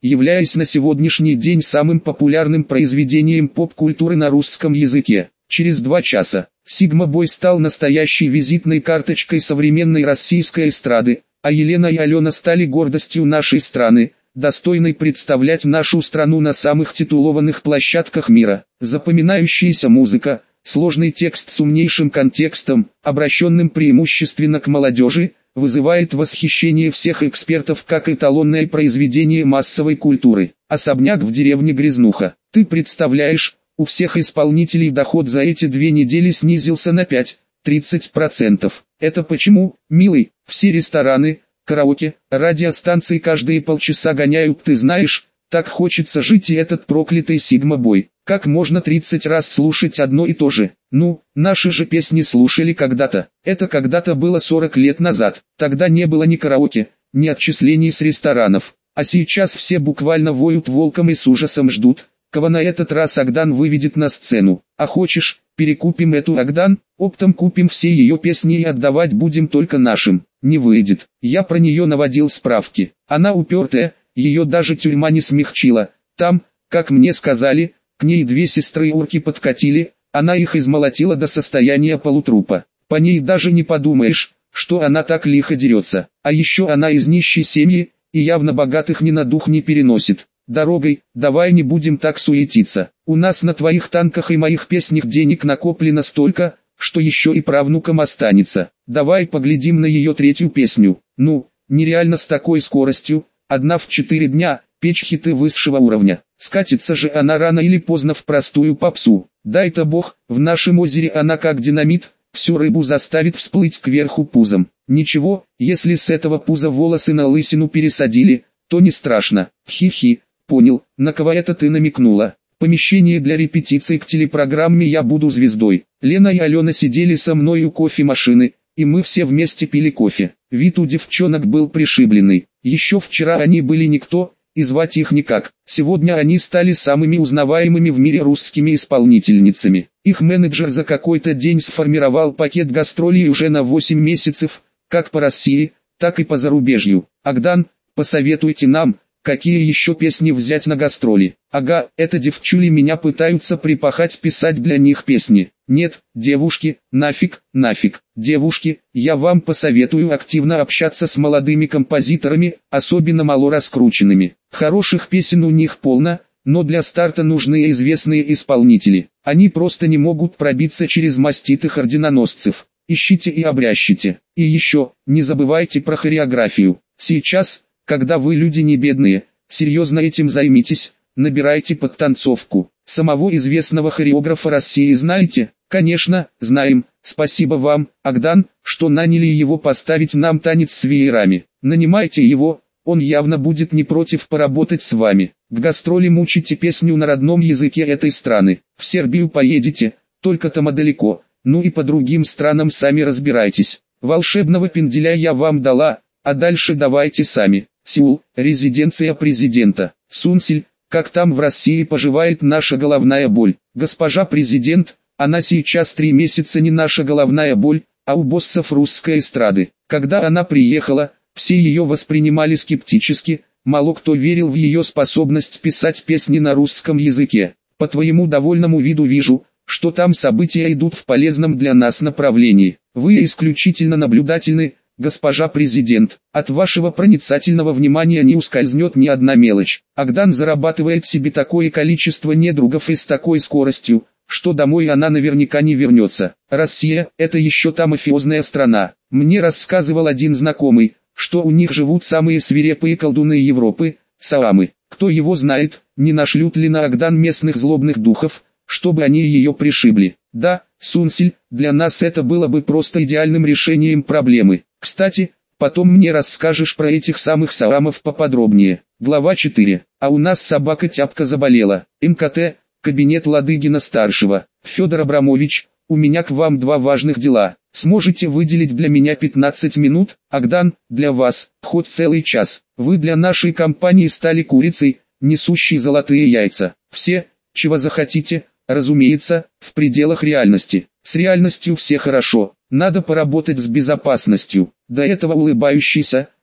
являясь на сегодняшний день самым популярным произведением поп-культуры на русском языке. Через 2 часа Sigma Boy стал настоящей визитной карточкой современной российской эстрады, а Елена и Алена стали гордостью нашей страны, достойной представлять нашу страну на самых титулованных площадках мира. Запоминающаяся музыка, сложный текст с умнейшим контекстом, обращенным преимущественно к молодежи, вызывает восхищение всех экспертов как эталонное произведение массовой культуры. Особняк в деревне Грязнуха. Ты представляешь, у всех исполнителей доход за эти 2 недели снизился на 5-30%. Это почему, милый? Все рестораны, караоке, радиостанции каждые полчаса гоняют, ты знаешь, так хочется жить, и этот проклятый Sigma Boy. Как можно 30 раз слушать одно и то же? Ну, наши же песни слушали когда-то. Это когда-то было 40 лет назад. Тогда не было ни караоке, ни отчислений с ресторанов. А сейчас все буквально воют волком и с ужасом ждут, кого на этот раз Агдан выведет на сцену. А хочешь, перекупим эту Агдан, оптом купим все ее песни и отдавать будем только нашим. Не выйдет. Я про нее наводил справки. Она упертая, ее даже тюрьма не смягчила. Там, как мне сказали, к ней 2 сестры-урки подкатили, она их измолотила до состояния полутрупа. По ней даже не подумаешь, что она так лихо дерется. А еще она из нищей семьи, и явно богатых ни на дух не переносит. Дорогой, давай не будем так суетиться. У нас на твоих танках и моих песнях денег накоплено столько, что еще и правнукам останется. Давай поглядим на ее 3-ю песню. Ну, нереально с такой скоростью, одна в 4 дня, печь хиты высшего уровня. Скатится же она рано или поздно в простую попсу. Дай-то бог, в нашем озере она как динамит, всю рыбу заставит всплыть кверху пузом. Ничего, если с этого пуза волосы на лысину пересадили, то не страшно. Хи-хи, понял, на кого это ты намекнула. Помещение для репетиций к телепрограмме «Я буду звездой». Лена и Алена сидели со мной у кофемашины, и мы все вместе пили кофе. Вид у девчонок был пришибленный. Еще вчера они были никто, и звать их никак. Сегодня они стали самыми узнаваемыми в мире русскими исполнительницами. Их менеджер за какой-то день сформировал пакет гастролей уже на 8 месяцев, как по России, так и по зарубежью. Агдан, посоветуйте нам, какие еще песни взять на гастроли. Ага, это девчули меня пытаются припахать писать для них песни. Нет, девушки, нафиг. Девушки, я вам посоветую активно общаться с молодыми композиторами, особенно малораскрученными. Хороших песен у них полно, но для старта нужны известные исполнители. Они просто не могут пробиться через маститых орденоносцев. Ищите и обрящите. И еще, не забывайте про хореографию. Сейчас, когда вы люди не бедные, серьезно этим займитесь, набирайте подтанцовку. Самого известного хореографа России знаете? Конечно, знаем. Спасибо вам, Агдан, что наняли его поставить нам танец с веерами. Нанимайте его, он явно будет не против поработать с вами. В гастроли мучите песню на родном языке этой страны. В Сербию поедете, только там далеко, ну и по другим странам сами разбирайтесь. Волшебного пенделя я вам дала, а дальше давайте сами. Сеул, резиденция президента. Сунсиль, как там в России поживает наша головная боль. Госпожа президент, она сейчас 3 месяца не наша головная боль, а у боссов русской эстрады. Когда она приехала, все ее воспринимали скептически, мало кто верил в ее способность писать песни на русском языке. По твоему довольному виду вижу, что там события идут в полезном для нас направлении. Вы исключительно наблюдательны, госпожа президент. От вашего проницательного внимания не ускользнет ни одна мелочь. Агдан зарабатывает себе такое количество недругов и с такой скоростью, что домой она наверняка не вернется. Россия – это еще та мафиозная страна. Мне рассказывал один знакомый, что у них живут самые свирепые колдуны Европы – саамы. Кто его знает, не нашлют ли на Агдан местных злобных духов, чтобы они ее пришибли. Да, Сунсиль, для нас это было бы просто идеальным решением проблемы. Кстати, потом мне расскажешь про этих самых саамов поподробнее. Глава 4. А у нас собака-тяпка заболела. МКТ, кабинет Ладыгина-старшего. Федор Абрамович, у меня к вам 2 важных дела. Сможете выделить для меня 15 минут? Агдан, для вас, хоть целый час. Вы для нашей компании стали курицей, несущей золотые яйца. Все, чего захотите, разумеется, в пределах реальности. С реальностью все хорошо. Надо поработать с безопасностью. До этого улыбающийся,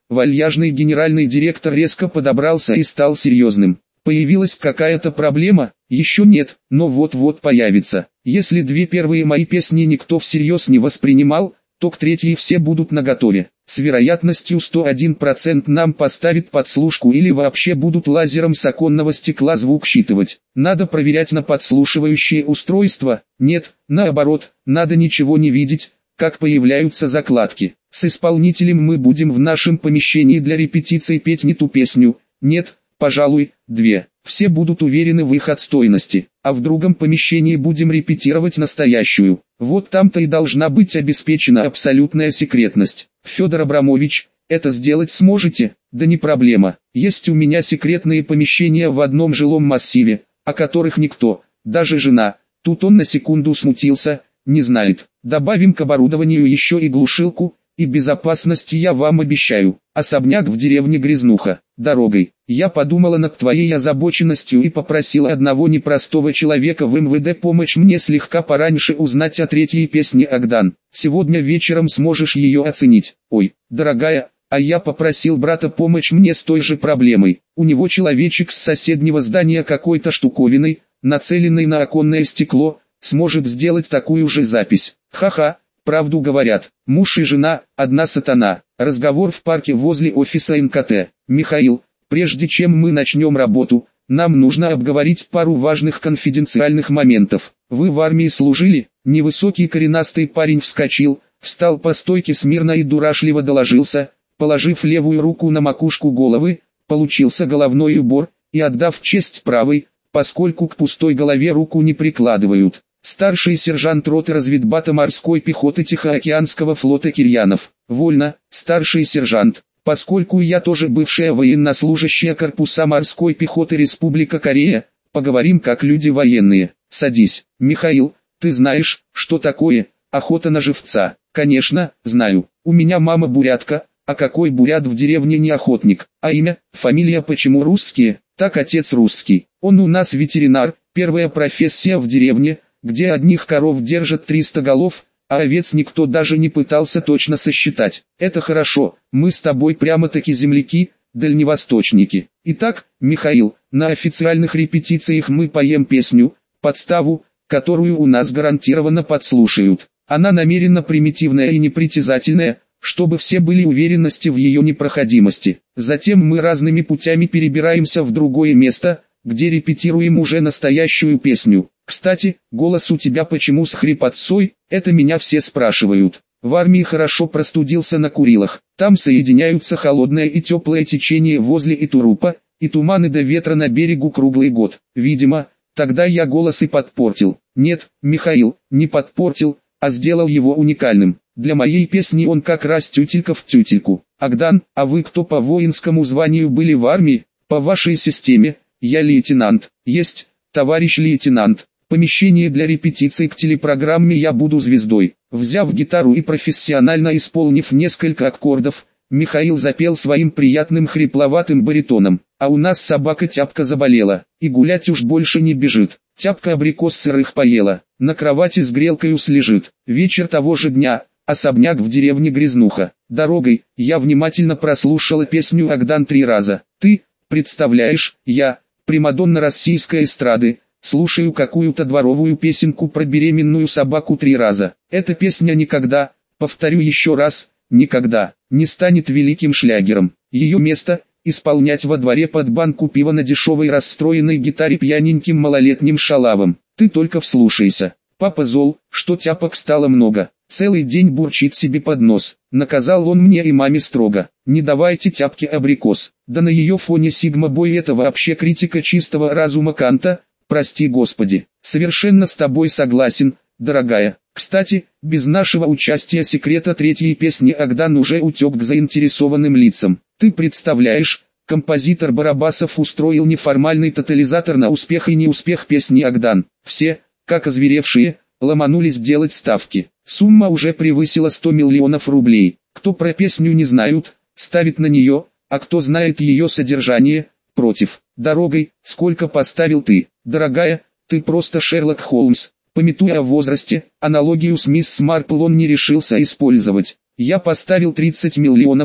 Вальяжный генеральный директор резко подобрался и стал серьезным. Появилась какая-то проблема? Еще нет, но вот-вот появится. Если две первые мои песни никто всерьез не воспринимал, то к третьей все будут наготове. С вероятностью 101% нам поставят подслушку или вообще будут лазером с оконного стекла звук считывать. Надо проверять на подслушивающее устройство? Нет, наоборот, надо ничего не видеть, как появляются закладки. С исполнителем мы будем в нашем помещении для репетиции петь не ту песню. Нет, пожалуй, две. Все будут уверены в их отстойности, а в другом помещении будем репетировать настоящую. Вот там-то и должна быть обеспечена абсолютная секретность. Федор Абрамович, это сделать сможете? Да не проблема. Есть у меня секретные помещения в одном жилом массиве, о которых никто, даже жена, тут он на секунду смутился, не знает. Добавим к оборудованию еще и глушилку, и безопасности я вам обещаю. Особняк в деревне Грязнуха. Дорогой. Я подумала над твоей озабоченностью и попросила одного непростого человека в МВД помочь мне слегка пораньше узнать о третьей песне Агдан. Сегодня вечером сможешь ее оценить. Ой, дорогая, а я попросил брата помочь мне с той же проблемой. У него человечек с соседнего здания какой-то штуковиной, нацеленной на оконное стекло, сможет сделать такую же запись. Ха-ха. Правду говорят, муж и жена, одна сатана. Разговор в парке возле офиса НКТ. Михаил, прежде чем мы начнем работу, нам нужно обговорить пару важных конфиденциальных моментов. Вы в армии служили? Невысокий коренастый парень вскочил, встал по стойке смирно и дурашливо доложился, положив левую руку на макушку головы, получился головной убор, и отдав честь правой, поскольку к пустой голове руку не прикладывают. Старший сержант роты разведбата морской пехоты Тихоокеанского флота Кирьянов. Вольно, старший сержант, поскольку я тоже бывшая военнослужащая корпуса морской пехоты Республика Корея, поговорим как люди военные. Садись. Михаил, ты знаешь, что такое охота на живца? Конечно, знаю. У меня мама бурятка, а какой бурят в деревне не охотник? А имя, фамилия почему русские? Так отец русский. Он у нас ветеринар, первая профессия в деревне, где одних коров держат 300 голов, а овец никто даже не пытался точно сосчитать. Это хорошо, мы с тобой прямо-таки земляки, дальневосточники. Итак, Михаил, на официальных репетициях мы поем песню, подставу, которую у нас гарантированно подслушают. Она намеренно примитивная и непритязательная, чтобы все были уверенности в ее непроходимости. Затем мы разными путями перебираемся в другое место, где репетируем уже настоящую песню. Кстати, голос у тебя почему с хрипотцой? Это меня все спрашивают. В армии хорошо простудился на Курилах. Там соединяются холодное и теплое течение возле Итурупа, и туманы до ветра на берегу круглый год. Видимо, тогда я голос и подпортил. Нет, Михаил, не подпортил, а сделал его уникальным. Для моей песни он как раз тютелька в тютельку. Агдан, а вы кто по воинскому званию были в армии? По вашей системе, я лейтенант. Есть, товарищ лейтенант. Помещение для репетиций к телепрограмме «Я буду звездой». Взяв гитару и профессионально исполнив несколько аккордов, Михаил запел своим приятным хрипловатым баритоном. А у нас собака Тяпка заболела, и гулять уж больше не бежит. Тяпка абрикос сырых поела, на кровати с грелкою слежит. Вечер того же дня, особняк в деревне Грязнуха. Дорогой, я внимательно прослушала песню Агдан 3 раза. Ты, представляешь, я, примадонна российской эстрады, слушаю какую-то дворовую песенку про беременную собаку 3 раза. Эта песня никогда, повторю еще раз, никогда, не станет великим шлягером. Ее место – исполнять во дворе под банку пива на дешевой расстроенной гитаре пьяненьким малолетним шалавом. Ты только вслушайся. Папа зол, что тяпок стало много. Целый день бурчит себе под нос. Наказал он мне и маме строго. Не давайте тяпке абрикос. Да на ее фоне Сигма Бой это вообще критика чистого разума Канта. Прости Господи, совершенно с тобой согласен, дорогая. Кстати, без нашего участия секрета третьей песни Агдан уже утек к заинтересованным лицам. Ты представляешь, композитор Барабасов устроил неформальный тотализатор на успех и неуспех песни Агдан. Все, как озверевшие, ломанулись делать ставки. Сумма уже превысила 100 миллионов рублей. Кто про песню не знают, ставит на нее, а кто знает ее содержание, против. Дорогой, сколько поставил ты, дорогая, ты просто Шерлок Холмс. Памятуя о возрасте, аналогию с мисс Марпл он не решился использовать. Я поставил 30 миллионов,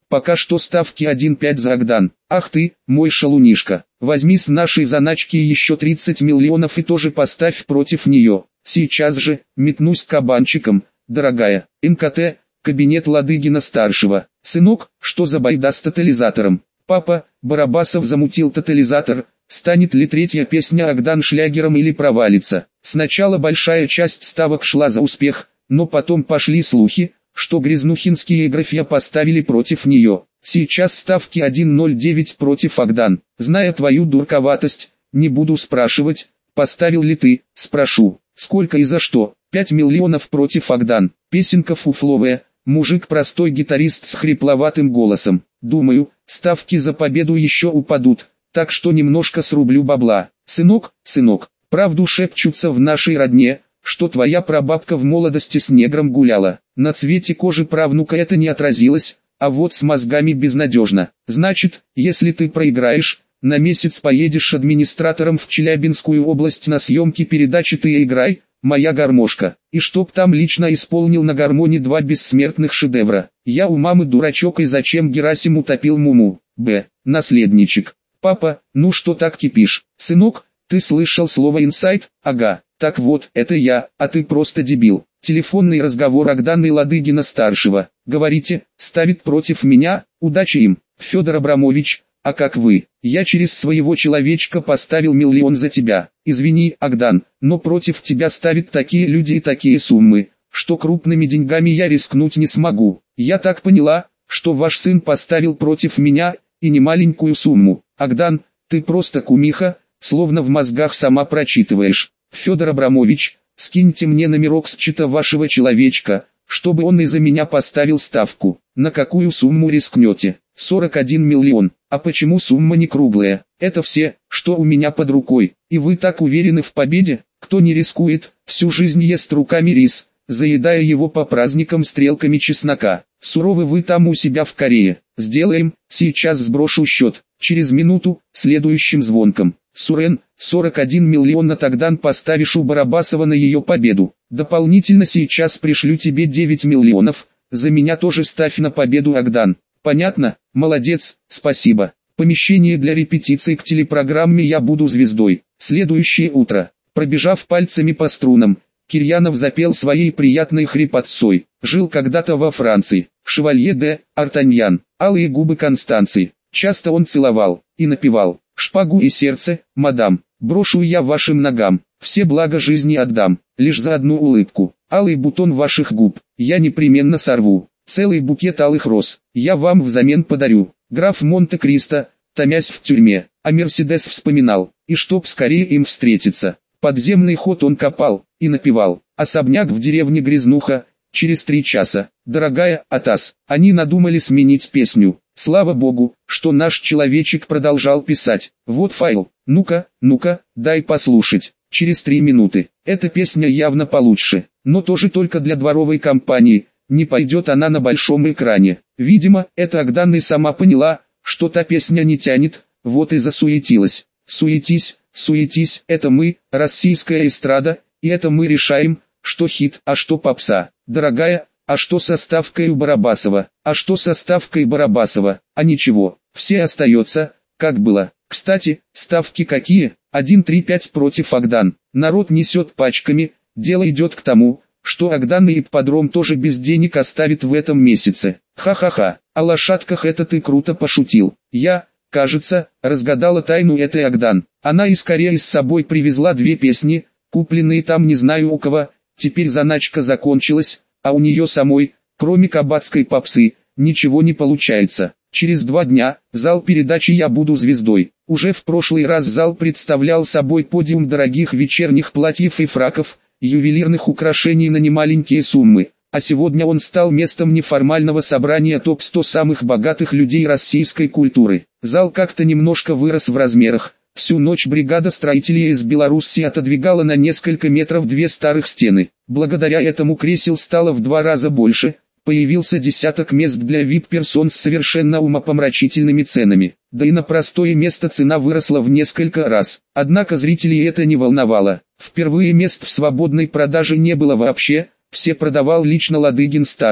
Пока что ставки 1,5 за Агдан. Ах ты, мой шалунишка, возьми с нашей заначки еще 30 миллионов и тоже поставь против нее. Сейчас же, метнусь к кабанчикам, дорогая. НКТ, кабинет Ладыгина-старшего. Сынок, что за байда с тотализатором? Папа, Барабасов замутил тотализатор. Станет ли третья песня Агдан шлягером или провалится? Сначала большая часть ставок шла за успех, но потом пошли слухи, что грязнухинские графья поставили против нее. Сейчас ставки 1,09 против Агдан. Зная твою дурковатость, не буду спрашивать, поставил ли ты, спрошу, сколько и за что. 5 миллионов против Агдан. Песенка фуфловая, мужик простой гитарист с хрипловатым голосом. Думаю, ставки за победу еще упадут, так что немножко срублю бабла. Сынок, правду шепчутся в нашей родне, что твоя прабабка в молодости с негром гуляла. На цвете кожи правнука это не отразилось, а вот с мозгами безнадежно. Значит, если ты проиграешь, на месяц поедешь администратором в Челябинскую область на съемки передачи «Ты играй, моя гармошка», и чтоб там лично исполнил на гармоне 2 бессмертных шедевра. Я у мамы дурачок, и зачем Герасим утопил Муму? Наследничек. Папа, ну что так кипишь? Сынок, ты слышал слово «инсайд»? Ага. Так вот, это я, а ты просто дебил. Телефонный разговор Агдан и Ладыгина-старшего. Говорите, ставит против меня, удачи им. Федор Абрамович, а как вы? Я через своего человечка поставил 1 миллион за тебя. Извини, Агдан, но против тебя ставят такие люди и такие суммы, что крупными деньгами я рискнуть не смогу. Я так поняла, что ваш сын поставил против меня, и не маленькую сумму. Агдан, ты просто кумиха, словно в мозгах сама прочитываешь. Федор Абрамович, скиньте мне номерок с чита вашего человечка, чтобы он из-за меня поставил ставку. На какую сумму рискнете? 41 миллион. А почему сумма не круглая? Это все, что у меня под рукой. И вы так уверены в победе? Кто не рискует, всю жизнь ест руками рис, заедая его по праздникам стрелками чеснока. Суровы вы там у себя в Корее. Сделаем, сейчас сброшу счет. Через минуту, следующим звонком. Сурен, 41 миллион на Агдан поставишь у Барабасова на ее победу. Дополнительно сейчас пришлю тебе 9 миллионов, за меня тоже ставь на победу Агдан. Понятно? Молодец, спасибо. Помещение для репетиции к телепрограмме «Я буду звездой». Следующее утро. Пробежав пальцами по струнам, Кирьянов запел своей приятной хрипотцой. Жил когда-то во Франции. Шевалье де Артаньян, алые губы Констанции. Часто он целовал и напевал: «Шпагу и сердце, мадам, брошу я вашим ногам, все блага жизни отдам, лишь за одну улыбку, алый бутон ваших губ, я непременно сорву, целый букет алых роз, я вам взамен подарю». Граф Монте-Кристо, томясь в тюрьме, а Мерседес вспоминал, и чтоб скорее им встретиться. Подземный ход он копал и напевал: «Особняк в деревне Грязнуха, через 3 часа, дорогая, Атас». Они надумали сменить песню. Слава богу, что наш человечек продолжал писать. Вот файл, ну-ка, дай послушать. Через 3 минуты. Эта песня явно получше, но тоже только для дворовой компании, не пойдет она на большом экране. Видимо, эта Агдан и сама поняла, что та песня не тянет, вот и засуетилась. Суетись, это мы, российская эстрада, и это мы решаем, что хит, а что попса. Дорогая, а что со ставкой у Барабасова? А что со ставкой Барабасова? А ничего, все остается, как было. Кстати, ставки какие? 1,35 против Агдан. Народ несет пачками, дело идет к тому, что Агдан и ипподром тоже без денег оставит в этом месяце. Ха-ха-ха, о лошадках это ты круто пошутил. Я, кажется, разгадала тайну этой Агдан. Она из Кореи с собой привезла 2 песни, купленные там не знаю у кого, теперь заначка закончилась, а у нее самой, кроме кабацкой попсы, ничего не получается. Через 2 дня, зал передачи «Я буду звездой». Уже в прошлый раз зал представлял собой подиум дорогих вечерних платьев и фраков, ювелирных украшений на немаленькие суммы, а сегодня он стал местом неформального собрания топ-100 самых богатых людей российской культуры. Зал как-то немножко вырос в размерах. Всю ночь бригада строителей из Беларуси отодвигала на несколько метров 2 старых стены. Благодаря этому кресел стало в 2 раза больше, появился десяток мест для VIP-персон с совершенно умопомрачительными ценами. Да и на простое место цена выросла в несколько раз. Однако зрителей это не волновало. Впервые мест в свободной продаже не было вообще, все продавал лично Ладыгин-старший.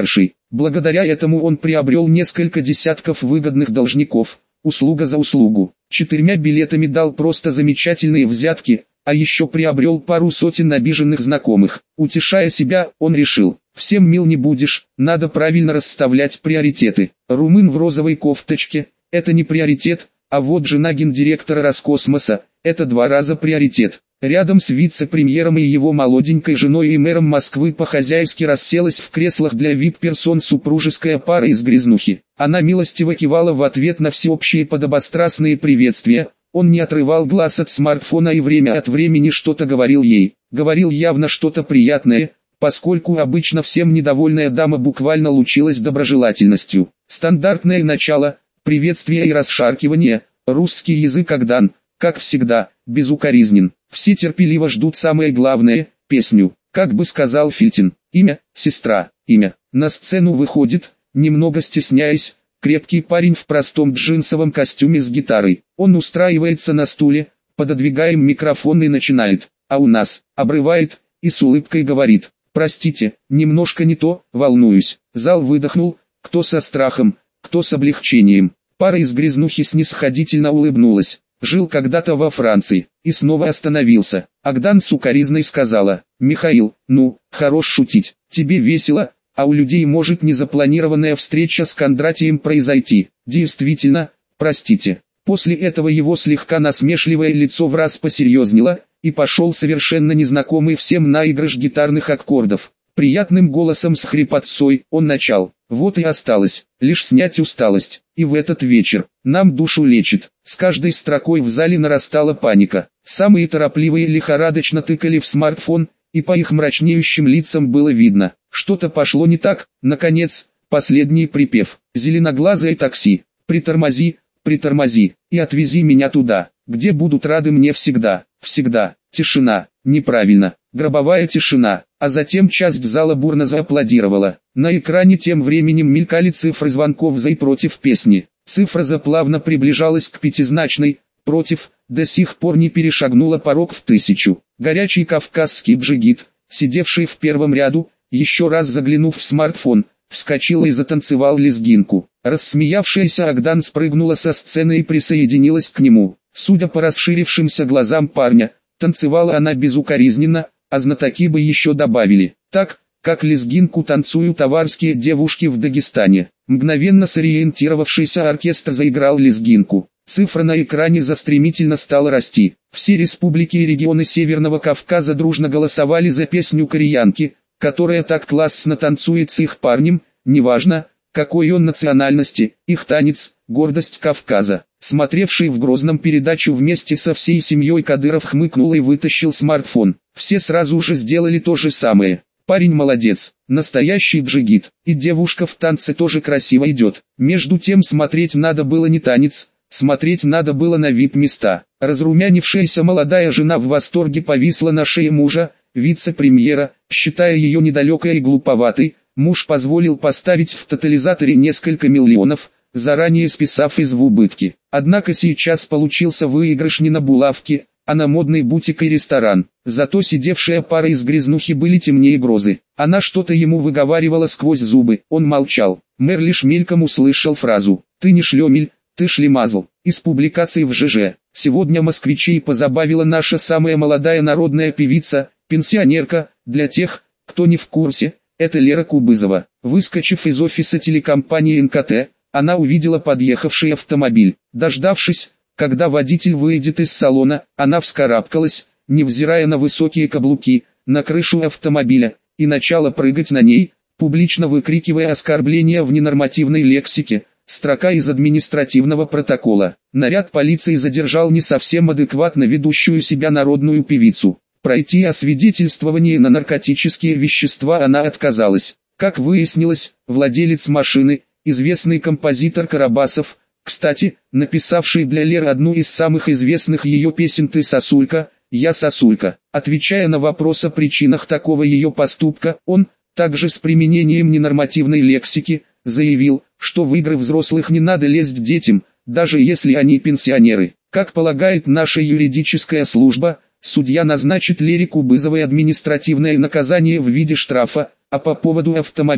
Благодаря этому он приобрел несколько десятков выгодных должников, услуга за услугу. 4 билетами дал просто замечательные взятки, а еще приобрел пару сотен обиженных знакомых. Утешая себя, он решил: всем мил не будешь, надо правильно расставлять приоритеты. Румын в розовой кофточке – это не приоритет, а вот жена гендиректора Роскосмоса – это 2 раза приоритет. Рядом с вице-премьером и его молоденькой женой и мэром Москвы по-хозяйски расселась в креслах для вип-персон супружеская пара из грязнухи. Она милостиво кивала в ответ на всеобщие подобострастные приветствия. Он не отрывал глаз от смартфона и время от времени что-то говорил ей. Говорил явно что-то приятное, поскольку обычно всем недовольная дама буквально лучилась доброжелательностью. Стандартное начало, приветствие и расшаркивание, русский язык Агдан, как всегда, безукоризнен. Все терпеливо ждут самое главное – песню. Как бы сказал Фильтин: имя, сестра, имя. На сцену выходит, немного стесняясь, крепкий парень в простом джинсовом костюме с гитарой. Он устраивается на стуле, пододвигаем микрофон и начинает. А у нас, обрывает, и с улыбкой говорит: простите, немножко не то, волнуюсь. Зал выдохнул, кто со страхом, кто с облегчением. Пара из грязнухи снисходительно улыбнулась. Жил когда-то во Франции, и снова остановился. Агдан сукоризной сказала: Михаил, ну, хорош шутить, тебе весело, а у людей может незапланированная встреча с Кондратием произойти. Действительно, простите. После этого его слегка насмешливое лицо враз посерьезнело, и пошел совершенно незнакомый всем наигрыш гитарных аккордов. Приятным голосом с хрипотцой он начал: вот и осталось, лишь снять усталость, и в этот вечер, нам душу лечит. С каждой строкой в зале нарастала паника. Самые торопливые лихорадочно тыкали в смартфон, и по их мрачнеющим лицам было видно, что-то пошло не так. Наконец, последний припев: зеленоглазое такси, притормози, притормози, и отвези меня туда, где будут рады мне всегда, всегда. Тишина, неправильно, гробовая тишина, а затем часть зала бурно зааплодировала. На экране тем временем мелькали цифры звонков за и против песни. Цифра за плавно приближалась к пятизначной, против, до сих пор не перешагнула порог в 1000. Горячий кавказский джигит, сидевший в первом ряду, еще раз заглянув в смартфон, вскочил и затанцевал лезгинку. Рассмеявшаяся Агдан спрыгнула со сцены и присоединилась к нему. Судя по расширившимся глазам парня, танцевала она безукоризненно, а знатоки бы еще добавили: так, как лезгинку танцуют аварские девушки в Дагестане. Мгновенно сориентировавшийся оркестр заиграл лезгинку. Цифра на экране застремительно стала расти. Все республики и регионы Северного Кавказа дружно голосовали за песню кореянки, которая так классно танцует с их парнем, неважно, какой он национальности, их танец – гордость Кавказа. Смотревший в Грозном передачу вместе со всей семьей Кадыров хмыкнул и вытащил смартфон. Все сразу же сделали то же самое. Парень молодец, настоящий джигит, и девушка в танце тоже красиво идет. Между тем смотреть надо было не танец, смотреть надо было на вип-места. Разрумянившаяся молодая жена в восторге повисла на шее мужа, вице-премьера, считая ее недалекой и глуповатой. Муж позволил поставить в тотализаторе несколько миллионов, заранее списав из в убытки. Однако сейчас получился выигрыш не на булавке, а на модный бутик и ресторан. Зато сидевшая пара из грязнухи были темнее грозы. Она что-то ему выговаривала сквозь зубы, он молчал. Мэр лишь мельком услышал фразу: «Ты не шлемель, ты шлемазл». Из публикации в ЖЖ. Сегодня москвичей позабавила наша самая молодая народная певица, пенсионерка. Для тех, кто не в курсе, это Лера Кубызова. Выскочив из офиса телекомпании НКТ, она увидела подъехавший автомобиль. Дождавшись, когда водитель выйдет из салона, она вскарабкалась, невзирая на высокие каблуки, на крышу автомобиля, и начала прыгать на ней, публично выкрикивая оскорбления в ненормативной лексике. Строка из административного протокола. Наряд полиции задержал не совсем адекватно ведущую себя народную певицу. Пройти освидетельствование на наркотические вещества она отказалась. Как выяснилось, владелец машины, известный композитор Карабасов, кстати, написавший для Леры одну из самых известных ее песен «Ты сосулька, я сосулька». Отвечая на вопрос о причинах такого ее поступка, он, также с применением ненормативной лексики, заявил, что в игры взрослых не надо лезть детям, даже если они пенсионеры. Как полагает наша юридическая служба, судья назначит Лере Кубызовой административное наказание в виде штрафа, а по поводу автомобиля,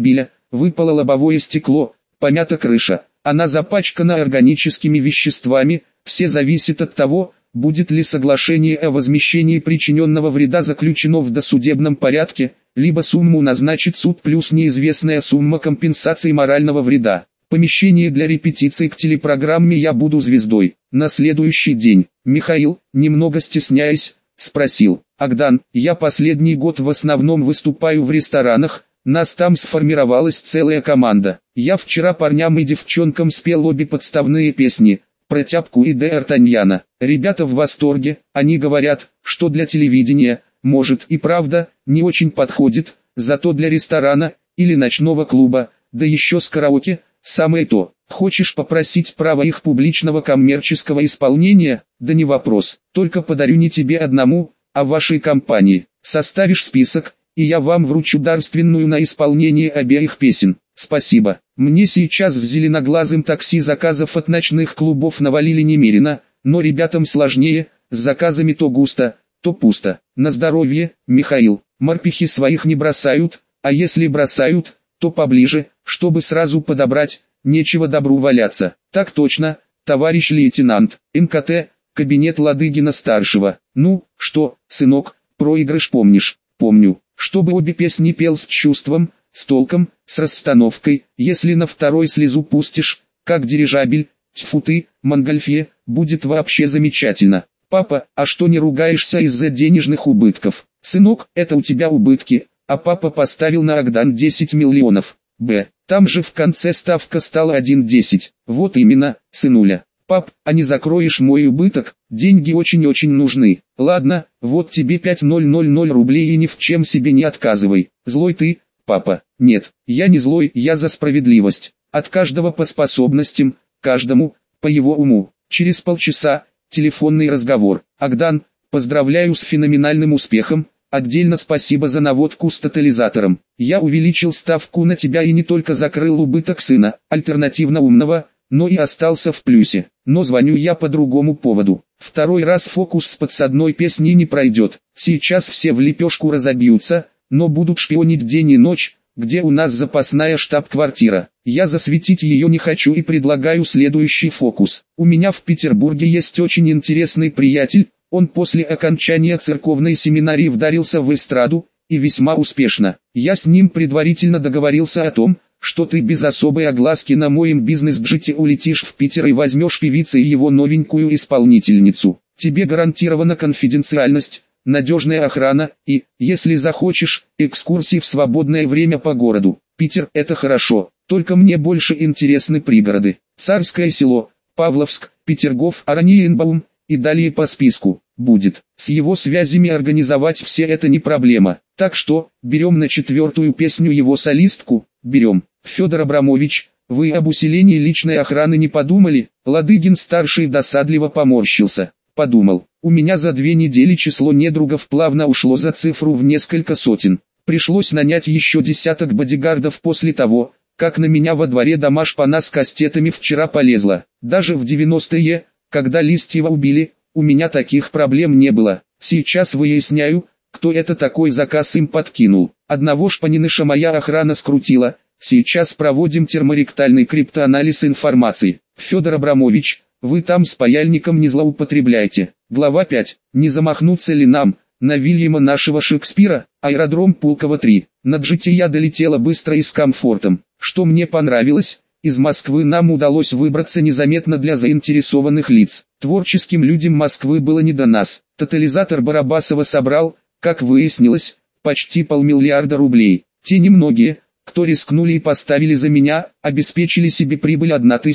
выпало лобовое стекло, помята крыша, она запачкана органическими веществами, все зависит от того, будет ли соглашение о возмещении причиненного вреда заключено в досудебном порядке, либо сумму назначит суд плюс неизвестная сумма компенсации морального вреда. Помещение для репетиций к телепрограмме «Я буду звездой». На следующий день, Михаил, немного стесняясь, спросил: «Агдан, я последний год в основном выступаю в ресторанах, нас там сформировалась целая команда. Я вчера парням и девчонкам спел обе подставные песни, про Тяпку и Де Артаньяна. Ребята в восторге, они говорят, что для телевидения, может и правда, не очень подходит, зато для ресторана или ночного клуба, да еще с караоке, самое то. Хочешь попросить право их публичного коммерческого исполнения? Да не вопрос, только подарю не тебе одному, а вашей компании. Составишь список, и я вам вручу дарственную на исполнение обеих песен. Спасибо. Мне сейчас с зеленоглазым такси заказов от ночных клубов навалили немерено, но ребятам сложнее, с заказами то густо, то пусто. На здоровье, Михаил. Морпехи своих не бросают, а если бросают, то поближе, чтобы сразу подобрать, нечего добру валяться. Так точно, товарищ лейтенант. МКТ, кабинет Ладыгина-старшего. Ну, что, сынок, проигрыш помнишь? Помню. Чтобы обе песни пел с чувством, с толком, с расстановкой. Если на второй слезу пустишь, как дирижабель, тьфу ты, Монгольфье, будет вообще замечательно. Папа, а что не ругаешься из-за денежных убытков? Сынок, это у тебя убытки, а папа поставил на Агдан 10 миллионов. Там же в конце ставка стала 1,10. Вот именно, сынуля. Пап, а не закроешь мой убыток? Деньги очень-очень нужны. Ладно, вот тебе 5000 рублей и ни в чем себе не отказывай. Злой ты, папа? Нет, я не злой, я за справедливость. От каждого по способностям, каждому, по его уму. Через полчаса, телефонный разговор. Агдан, поздравляю с феноменальным успехом. Отдельно спасибо за наводку с тотализатором. Я увеличил ставку на тебя и не только закрыл убыток сына, альтернативно умного, но и остался в плюсе. Но звоню я по другому поводу. Второй раз фокус с подсадной песней не пройдет. Сейчас все в лепешку разобьются, но будут шпионить день и ночь, где у нас запасная штаб-квартира. Я засветить ее не хочу и предлагаю следующий фокус. У меня в Петербурге есть очень интересный приятель, он после окончания церковной семинарии вдарился в эстраду, и весьма успешно. Я с ним предварительно договорился о том, что ты без особой огласки на моем бизнес-джете улетишь в Питер и возьмешь певицы и его новенькую исполнительницу. Тебе гарантирована конфиденциальность, надежная охрана и, если захочешь, экскурсии в свободное время по городу. Питер – это хорошо, только мне больше интересны пригороды. Царское село, Павловск, Петергоф, Ораниенбаум и далее по списку. Будет. С его связями организовать все это не проблема. Так что, берем на 4-ю песню его солистку, берем. Федор Абрамович, вы об усилении личной охраны не подумали? Ладыгин-старший досадливо поморщился. Подумал. У меня за 2 недели число недругов плавно ушло за цифру в несколько сотен. Пришлось нанять еще десяток бодигардов после того, как на меня во дворе домашпана с кастетами вчера полезла. Даже в 90-е, когда Листьева убили, у меня таких проблем не было. Сейчас выясняю, кто это такой заказ им подкинул. Одного шпаниныша моя охрана скрутила. Сейчас проводим терморектальный криптоанализ информации. Федор Абрамович, вы там с паяльником не злоупотребляйте. Глава 5. Не замахнуться ли нам на Вильяма нашего Шекспира? Аэродром Пулково 3. Над жития долетела быстро и с комфортом. Что мне понравилось? Из Москвы нам удалось выбраться незаметно для заинтересованных лиц. Творческим людям Москвы было не до нас. Тотализатор Барабасова собрал, как выяснилось, почти 500 000 рублей. Те немногие, кто рискнули и поставили за меня, обеспечили себе прибыль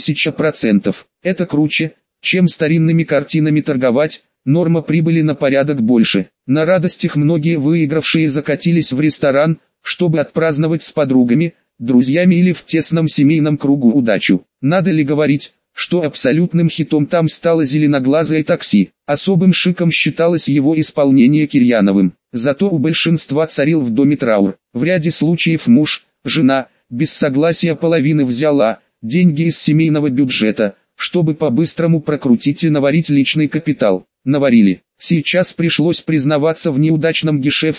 1000%. Это круче, чем старинными картинами торговать, норма прибыли на порядок больше. На радостях многие выигравшие закатились в ресторан, чтобы отпраздновать с подругами, друзьями или в тесном семейном кругу удачу. Надо ли говорить, что абсолютным хитом там стало «Зеленоглазое такси». Особым шиком считалось его исполнение Кирьяновым. Зато у большинства царил в доме траур. В ряде случаев муж, жена, без согласия половины взяла деньги из семейного бюджета, чтобы по-быстрому прокрутить и наварить личный капитал. Наварили. Сейчас пришлось признаваться в неудачном гешефте,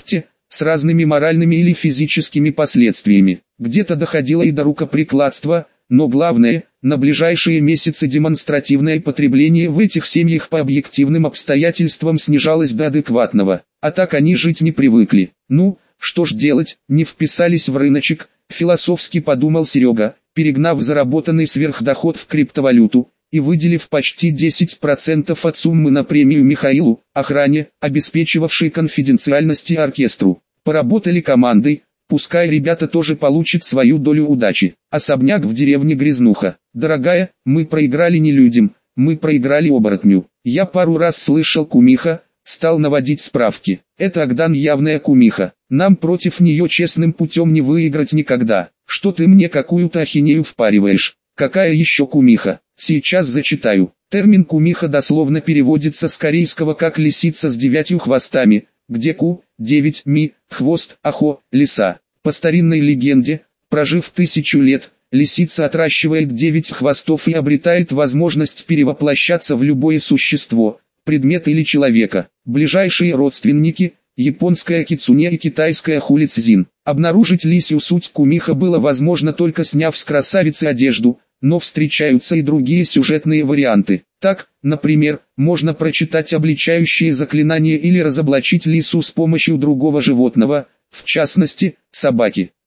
с разными моральными или физическими последствиями. Где-то доходило и до рукоприкладства, но главное, на ближайшие месяцы демонстративное потребление в этих семьях по объективным обстоятельствам снижалось до адекватного, а так они жить не привыкли. Ну, что ж делать, не вписались в рыночек, философски подумал Серега, перегнав заработанный сверхдоход в криптовалюту и выделив почти 10% от суммы на премию Михаилу, охране, обеспечивавшей конфиденциальность и оркестру. Поработали командой, пускай ребята тоже получат свою долю удачи. Особняк в деревне Грязнуха. Дорогая, мы проиграли не людям, мы проиграли оборотню. Я пару раз слышал кумиха, стал наводить справки. Это Агдан явная кумиха. Нам против нее честным путем не выиграть никогда. Что ты мне какую-то ахинею впариваешь? Какая еще кумиха? Сейчас зачитаю. Термин кумиха дословно переводится с корейского как лисица с 9 хвостами, где ку, 9, ми, хвост, ахо, лиса. По старинной легенде, прожив 1000 лет, лисица отращивает 9 хвостов и обретает возможность перевоплощаться в любое существо, предмет или человека. Ближайшие родственники – японская кицуне и китайская хулицзин. Обнаружить лисью суть кумиха было возможно только сняв с красавицы одежду, но встречаются и другие сюжетные варианты. Так, например, можно прочитать обличающие заклинания или разоблачить лису с помощью другого животного, в частности, собаки.